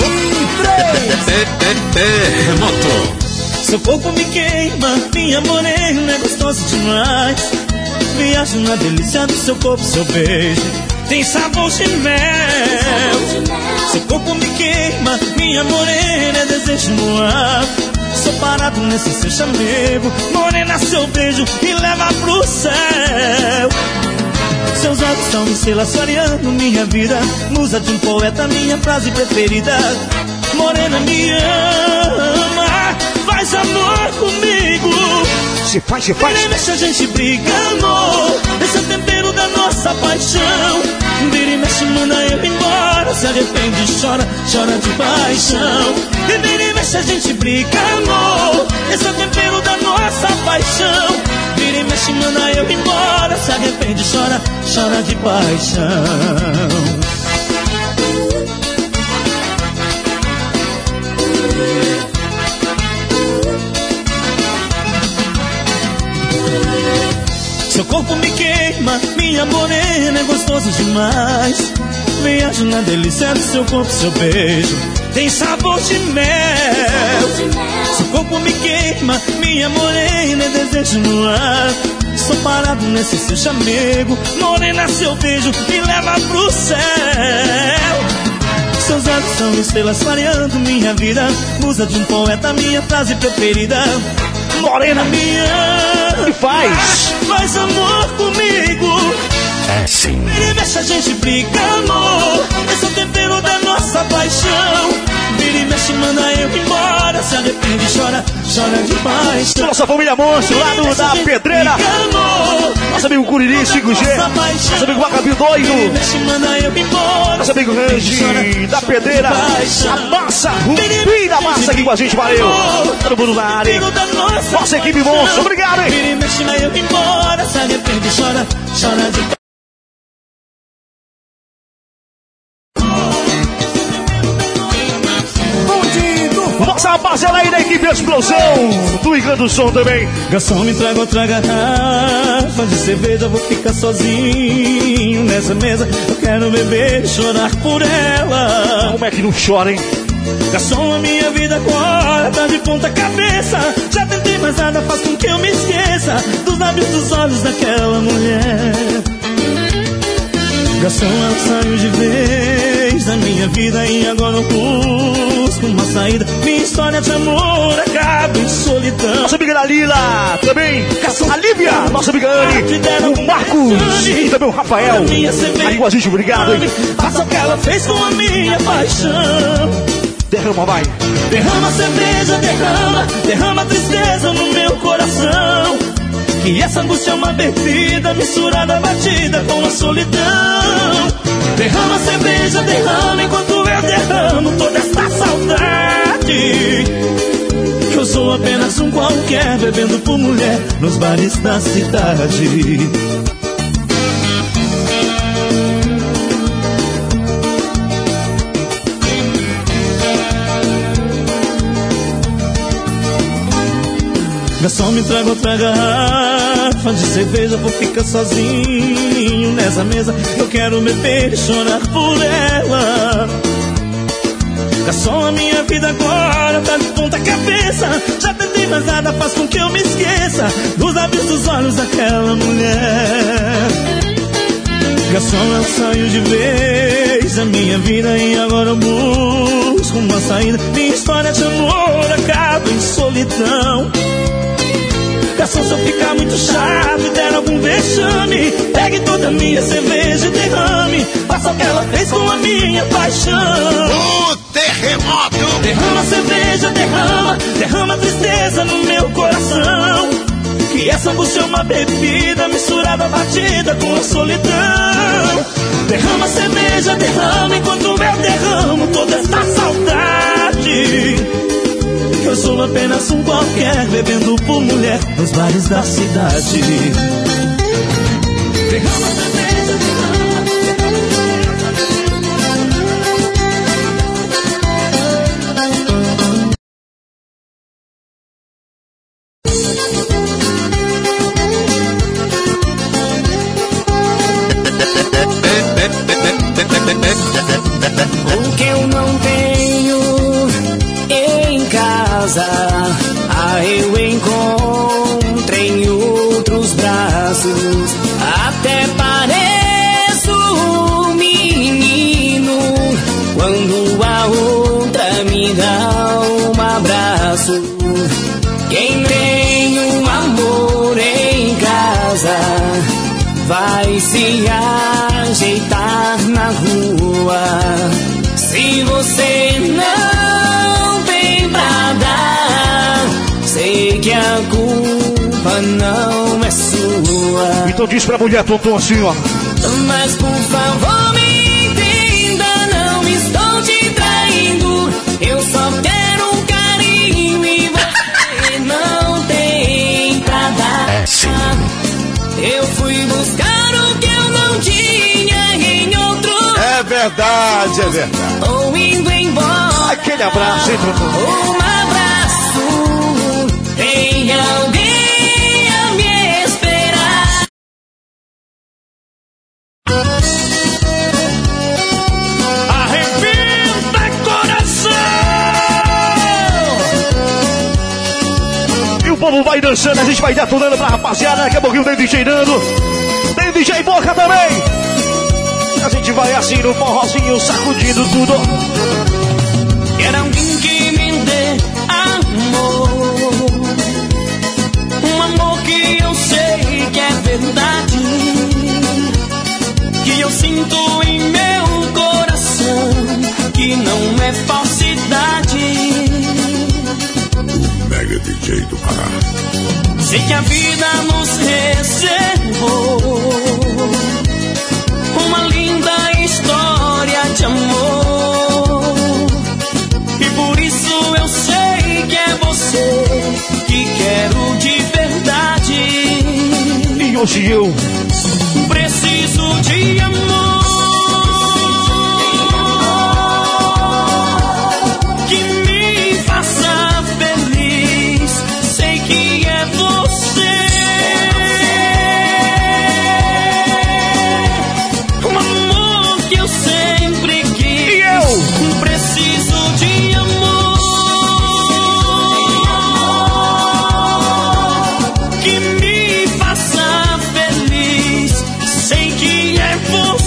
3. Remoto. Seu corpo me queima, minha morena é gostoso demais. Viajo na delícia do seu corpo, seu beijo tem sabor de mel. Seu corpo me queima, minha morena é desejo no ar. Sou parado nesse seu chamego, morena seu beijo me leva pro céu. Seus olhos estão me selaçoreando minha vida, musa de um poeta, minha frase preferida. Morena me ama, faz amor comigo. Se faz. Deixa a gente brigar, amor. Esse é o tempero da nossa paixão. Vira e mexe, manda eu embora. Se arrepende, chora de paixão. E vira e mexe, a gente briga, amor. Esse é o tempero da nossa paixão. Vira e mexe, manda eu embora. Se arrepende, chora de paixão. Seu corpo me queima, minha morena é gostoso demais. Viajo na delícia do seu corpo, seu beijo tem sabor de mel. Seu corpo me queima, minha morena é desejo no ar. Sou parado nesse seu chamego, morena seu beijo me leva pro céu. Seus olhos são estrelas clareando minha vida, musa de um poeta, minha frase preferida. Morena me ama, faz amor comigo. É sim. Vira e mexe, a gente briga, amor. Esse é o tempero da nossa paixão. Vira e mexe, manda eu embora. Se arrepende, chora de paixão. Nossa família monstro lá da Pedreira. Nosso amigo Curiri 5G. Nosso amigo Macabio Doido. Nosso amigo Range da Pedreira. A massa, Rubi da massa aqui com a gente, valeu. Todo mundo na área. Nossa equipe monstro, obrigado, hein? Vira e mexe, manda eu embora. Se arrepende, chora de paixão. Nossa rapaziada aí da equipe Explosão do Rio do Som também. Garçom, me traga outra garrafa de cerveja. Vou ficar sozinho nessa mesa. Eu quero beber e chorar por ela. Como é que não chora, hein? Garçom, a minha vida agora tá de ponta cabeça. Já tentei, mas nada faz com que eu me esqueça dos lábios, dos olhos daquela mulher. Garçom, ela saiu de vez da minha vida e agora eu busco uma saída. Minha história de amor acaba em solidão. Nossa amiga Dalila, também a Lívia, nossa amiga Anne, o Marcos e também o Rafael. Aí com a gente, obrigado, hein? Faça o que ela fez com a minha paixão. Derrama, vai. Derrama cerveja, derrama tristeza no meu coração. Que essa angústia é uma bebida misturada, batida com a solidão. Derrama cerveja, derrama enquanto eu derramo toda essa saudade. Que eu sou apenas um qualquer, bebendo por mulher nos bares da cidade. Garçom, me traga outra garrafa de cerveja, vou ficar sozinho nessa mesa. Eu quero beber e chorar por ela. Garçom, a minha vida agora tá de ponta cabeça. Já tentei, mas nada faz com que eu me esqueça dos lábios, dos olhos daquela mulher. Garçom, eu saio de vez da minha vida e agora eu busco uma saída. Minha história de amor acaba em solidão. Garçom, se eu ficar muito chato e der algum vexame, pegue toda a minha cerveja e derrame. Faça o que ela fez com a minha paixão. O terremoto! Derrama a cerveja, derrama, derrama a tristeza no meu coração. Que essa angústia é uma bebida misturada, batida com a solidão. Derrama a cerveja, derrama enquanto eu derramo toda esta saudade. Eu sou apenas um qualquer, bebendo por mulher nos bares da cidade. Derrama a cerveja, derrama. O que eu não tenho em casa, eu encontro em outros braços. Até pareço um menino quando a outra me dá um abraço. Quem tem um amor em casa vai se ajeitar na rua. Se você não tem pra dar, sei que a culpa não é sua. Então diz pra mulher, Tonton, assim, ó. Mas por favor me entenda, não estou te traindo. Eu só quero um carinho e você não tem pra dar. É sim. Eu fui buscar o que eu não tinha em outro. É verdade, é verdade. Ou indo embora. Aquele abraço, hein, Tonton? Um abraço. Tem alguém a me esperar. Arrebenta coração! E o povo vai dançando, a gente vai detonando pra rapaziada. Daqui a pouquinho tem DJ Nando, tem DJ Boca também. A gente vai assim no forrozinho, sacudindo tudo. Quero alguém que me dê amor, um amor que eu sei que é verdade, que eu sinto em meu coração, que não é falsidade. Mega DJ do Pará. Sei que a vida nos reservou uma linda história de amor, e por isso eu sei que é você que quero de verdade. E hoje eu preciso de amor que me faça feliz. Sei que é você. Você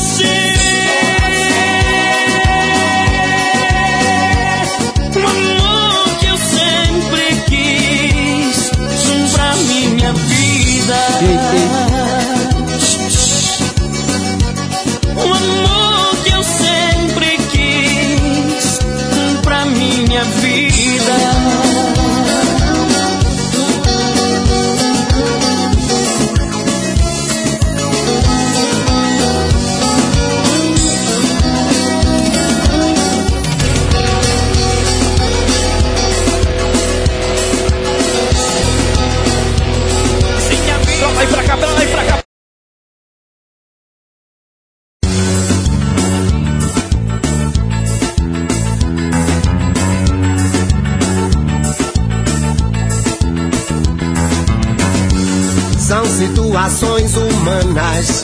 situações humanas,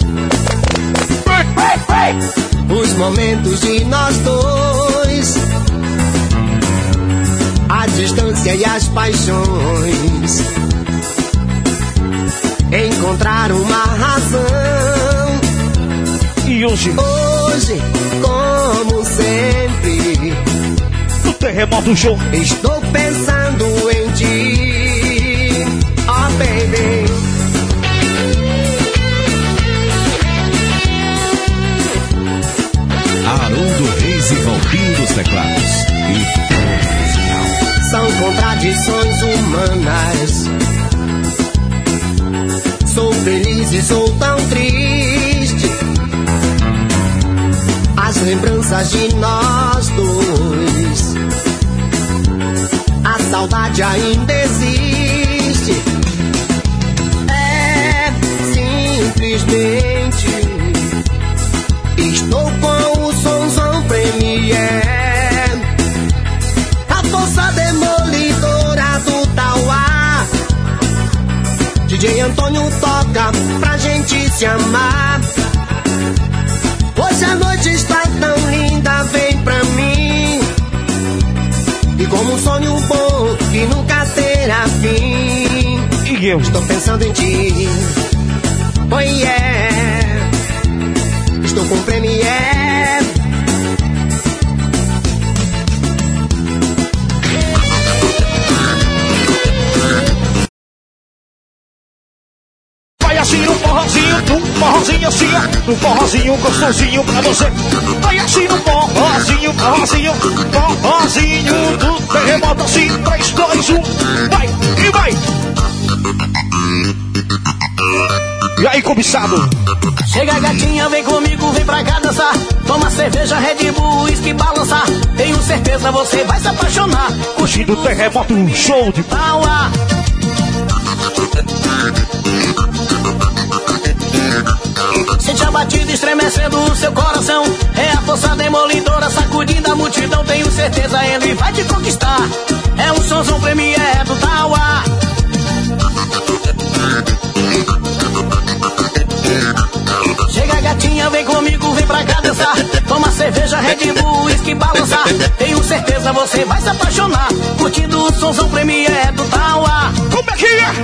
os momentos de nós dois, a distância e as paixões, encontrar uma razão. E hoje, como sempre, no Terremoto Show, estou pensando em ti, oh baby. Haroldo Reis e Valpinho dos teclados. São contradições humanas. Sou feliz e sou tão triste. As lembranças de nós dois, a saudade ainda existe. É simplesmente, estou com o Sonzão Premier, a força demolidora do Tauá. DJ Antônio toca pra gente se amar. Hoje a noite está tão linda, vem pra mim. E como um sonho bom que nunca terá fim. E eu estou pensando em ti. Oh yeah, estou com Premier. Vai assim no forrozinho assim, ó, no forrozinho gostosinho pra você. Vai assim no forrozinho do Terremoto assim, 3, 2, 1, vai, e vai. E aí, cobiçado? Chega gatinha, vem comigo, vem pra cá dançar. Toma cerveja, Red Bull, uísque, balançar. Tenho certeza você vai se apaixonar. Curtindo o Terremoto, show de Tauá. Sente a batida estremecendo o seu coração. É a força demolidora sacudindo a multidão. Tenho certeza ele vai te conquistar. É um Sonzão Premier do Tauá. Chega gatinha, vem comigo, vem pra cá dançar. Toma cerveja, Red Bull, uísque, balançar. Tenho certeza você vai se apaixonar. Curtindo o Sonzão Premier do Tauá. Como é que é?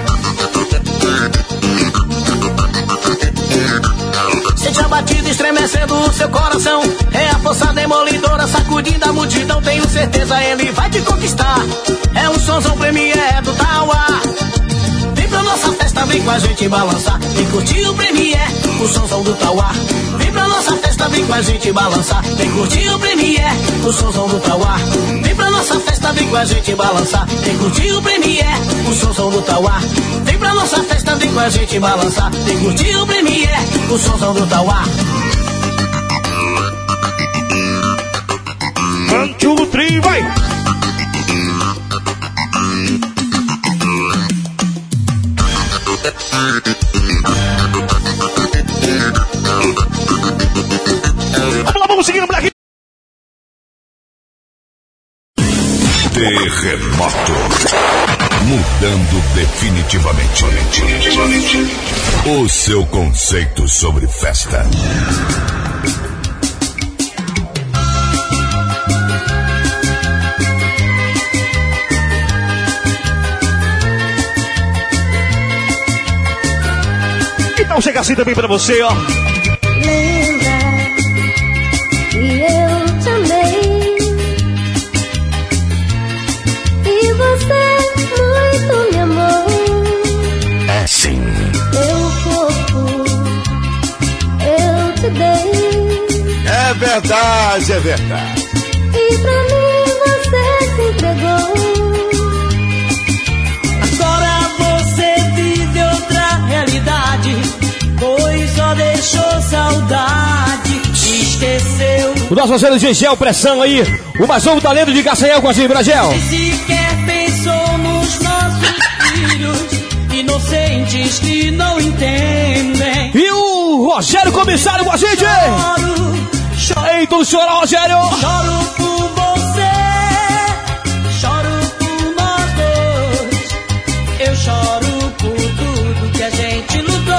Sente a batida estremecendo o seu coração. É a força demolidora sacudindo a multidão. Tenho certeza ele vai te conquistar. É um Sonzão Premier do Tauá. Vem pra nossa festa, vem com a gente balançar. Vem curtir o Premier, o Sonzão do Tauá. Vem pra nossa festa, vem com a gente balançar. Vem curtir o Premier, o Sonzão do Tauá. Vem pra nossa festa, vem com a gente balançar. Vem curtir o Premier, o Sonzão do Tauá. Vem pra nossa festa, vem com a gente balançar. Vem curtir o Premier, o Sonzão do Tauá. 1, 2, 3, vai! Vamos lá, vamos seguir, moleque! Terremoto. Mudando definitivamente o seu conceito sobre festa. Então chega assim também pra você, ó. Lembra que eu te amei e você muito me amou. É sim. Meu corpo eu te dei. É verdade, é verdade. E pra mim você se entregou. Agora você vive outra realidade, pois só deixou saudade, esqueceu. O nosso parceiro Gengel, pressão aí. O mais novo talento de Castanhal com a gente, Bragel. Sequer pensou nos nossos filhos, inocentes que não entendem. E o Rogério Comissário com a gente. Choro, Ei, tudo chora, Rogério. choro por você, choro por nós dois. Eu choro por tudo que a gente lutou.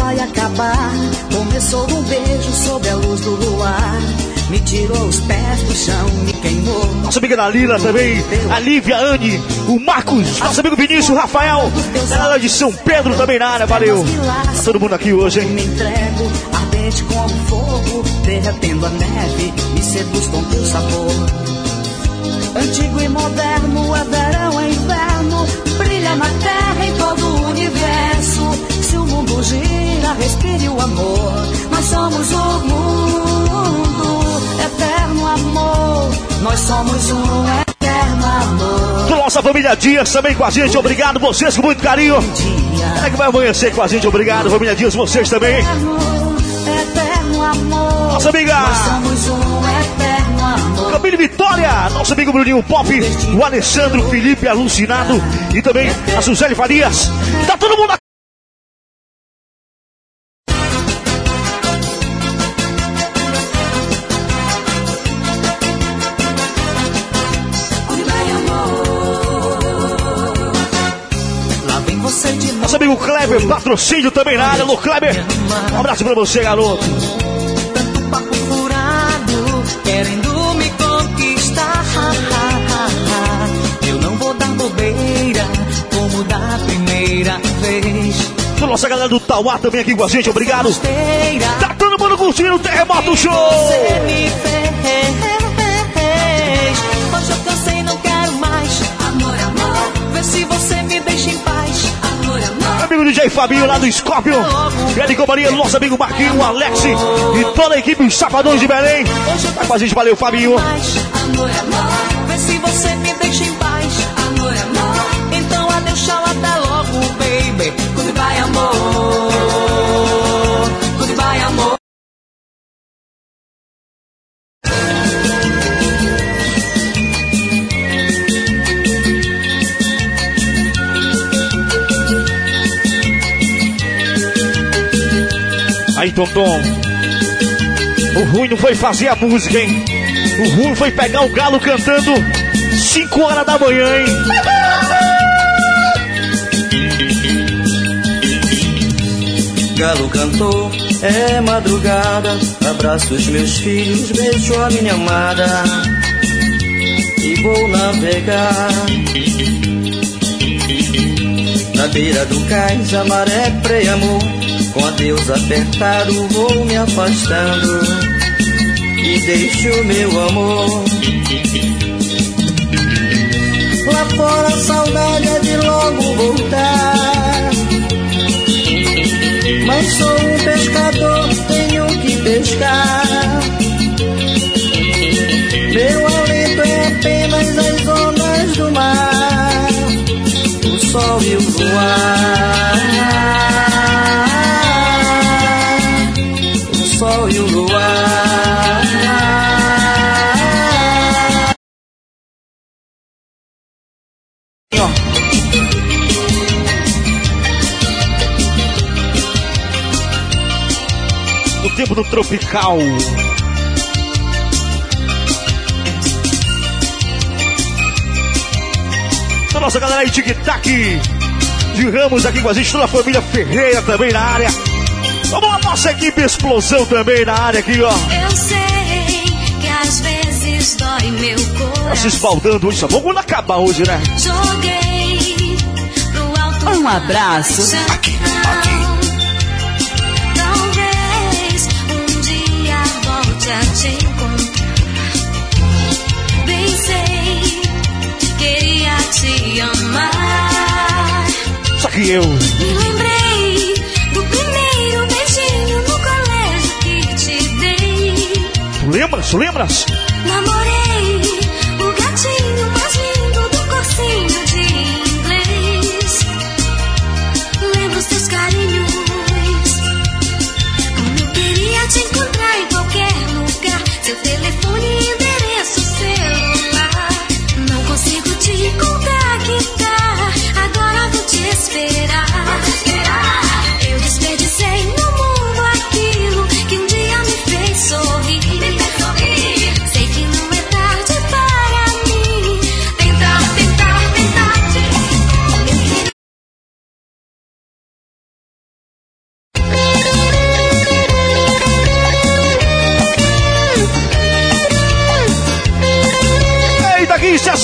vai acabar. Começou um beijo sob a luz do luar. Me tirou os pés do chão, me queimou. Nossa amiga Dalila também, a Lívia, a Anne, o Marcos, nosso amigo Vinícius, o Rafael, ela de São Pedro também na área, valeu. Tá todo mundo aqui hoje, hein? Me entrego, ardente como fogo, derretendo a neve, me seduz com teu sabor. Antigo e moderno, é verão, é inverno, brilha na terra em todo o universo. Se o mundo gira, respire o amor. Nós somos o mundo, eterno amor. Nós somos um eterno amor. Nossa família Dias também com a gente, obrigado vocês com muito carinho. É que vai amanhecer com a gente, obrigado família Dias, vocês também. Eterno amor. Nossa amiga Nós somos um eterno amor. Camille Vitória, nosso amigo Bruninho Pop, o Alessandro, Felipe Alucinado e também a Suzele Farias. Tá todo mundo aqui. Nosso amigo Kleber, patrocínio também na área. Alô, Kleber, um abraço pra você, garoto. Tanto papo furado, querendo me conquistar. Eu não vou dar bobeira, como da primeira vez. Nossa galera do Tauá também aqui com a gente, obrigado. Tá todo mundo curtindo o Terremoto Show. Você me fez. Hoje eu cansei, não quero mais. Amor, amor, vê se você me deixa em paz. Amor, amor. Amigo DJ Fabinho lá do Scorpion. Ele companhia, nosso amigo Marquinho, o Alex e toda a equipe dos Safadões de Belém. Tá com a gente, valeu, Fabinho. Amor, amor, vê se você me deixa em paz. Amor, amor, então adeus, tchau, até logo, baby. Goodbye, amor. Goodbye, amor. Aí, Tonton, o ruim não foi fazer a música, hein? O ruim foi pegar o galo cantando 5 horas da manhã, hein? Galo cantou, é madrugada, abraço os meus filhos, beijo a minha amada e vou navegar. Na beira do cais a maré freia, amor, com adeus apertado vou me afastando e deixo meu amor. Lá fora a saudade é de logo voltar, mas sou um pescador, tenho que pescar. Meu alento é apenas as ondas do mar, o sol e o luar. O sol e o luar. O tempo do tropical. Então, nossa galera aí, tic-tac de Ramos aqui com a gente, toda a família Ferreira também na área. Vamos lá, nossa equipe Explosão também na área aqui, ó. Eu sei que às vezes dói meu coração. Tá se espaldando hoje, só vamos acabar hoje, né? Joguei pro alto. Um abraço. Aqui. Talvez um dia volte a te encontrar. Bem sei, queria te amar. Só que eu Me lembrei do primeiro beijinho no colégio que te dei. Tu lembras? Namorei o gatinho mais lindo do cursinho de inglês. Lembro os teus carinhos, como eu queria te encontrar em qualquer lugar. Seu telefone e endereço celular. Não consigo te contactar, agora vou te esperar. Eu desperdicei no mundo aquilo que um dia me fez sorrir.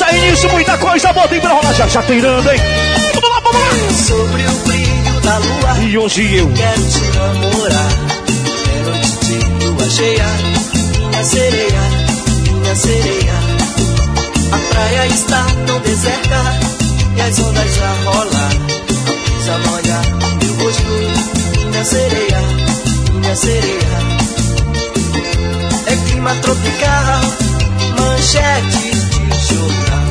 aí nisso, muita coisa boa tem pra rolar. Já treinando, hein? Vamos lá, vamos lá. Sobre o brilho da lua, e hoje eu quero te namorar. É noite de lua cheia, minha sereia, minha sereia. A praia está tão deserta e as ondas já rolam. A brisa molha meu rosto, minha sereia, minha sereia. É clima tropical, manchetes de jornal.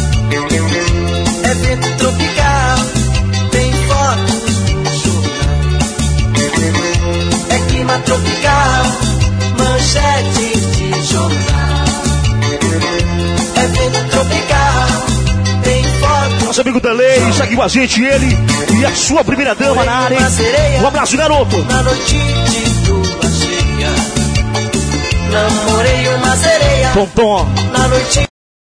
É vento tropical, tem fotos no jornal. É clima tropical, manchetes de jornal. É vento tropical, tem fotos. Nosso amigo Delei está aqui com a gente, ele e a sua primeira dama na área. Um abraço, garoto. Na noite de lua cheia, namorei uma sereia. Tom. Na noite.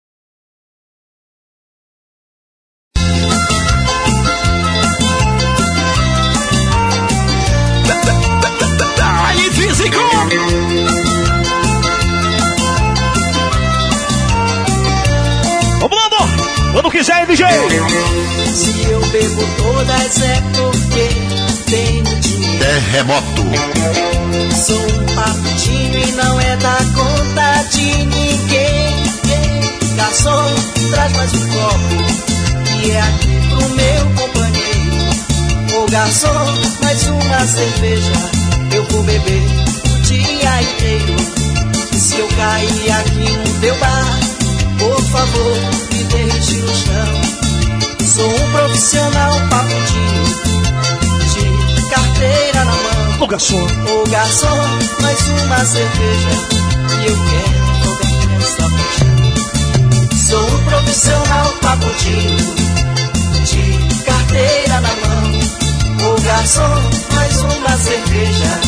Dali físico. Vamos lá, amor. Quando quiser, hein, DJ. Se eu bebo todas é porque tenho dinheiro. Terremoto. Sou um paputinho e não é da conta de ninguém. Garçom, traz mais um copo e é aqui pro meu companheiro. Ô garçom, mais uma cerveja, eu vou beber o dia inteiro. E se eu cair aqui no teu bar, por favor, me deixe no chão. Sou um profissional paputinho, de carteira na mão. Ô garçom, mais uma cerveja e eu quero toda essa paixão. Sou um profissional paputinho, de carteira na mão. Ô garçom, mais uma cerveja.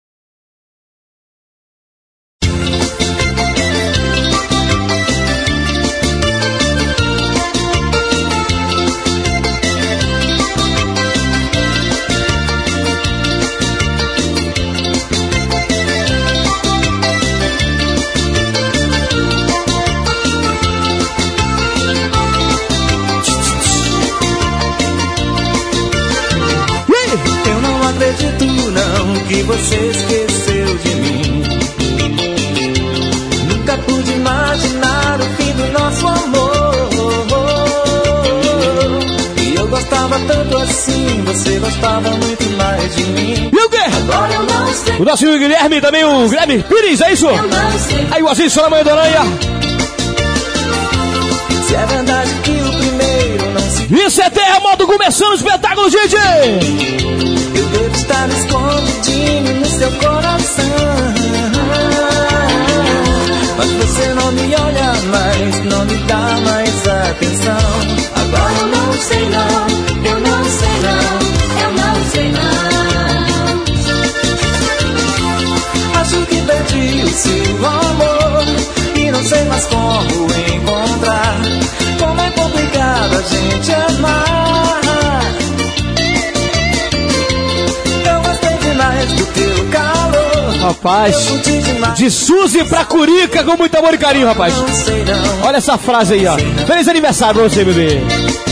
Que você esqueceu de mim. Nunca pude imaginar o fim do nosso amor. E eu gostava tanto assim, você gostava muito mais de mim. E o quê? Agora eu não sei. O nosso Guilherme, também o Guilherme Pires, é isso? Eu não sei. Aí o Aziz, na manhã da aranha. Se é verdade que o primeiro não se... Isso é Terremoto começando o espetáculo, DJ! Eu devo estar escondidinho no seu coração, mas você não me olha mais, não me dá mais atenção. Agora eu não sei não, eu não sei não, eu não sei não. Acho que perdi o seu amor e não sei mais como encontrar. Como é complicado a gente amar. Do teu calor, rapaz, de Suzy pra Curica com muito amor e carinho, rapaz. Olha essa frase aí, ó. Feliz aniversário pra você, bebê.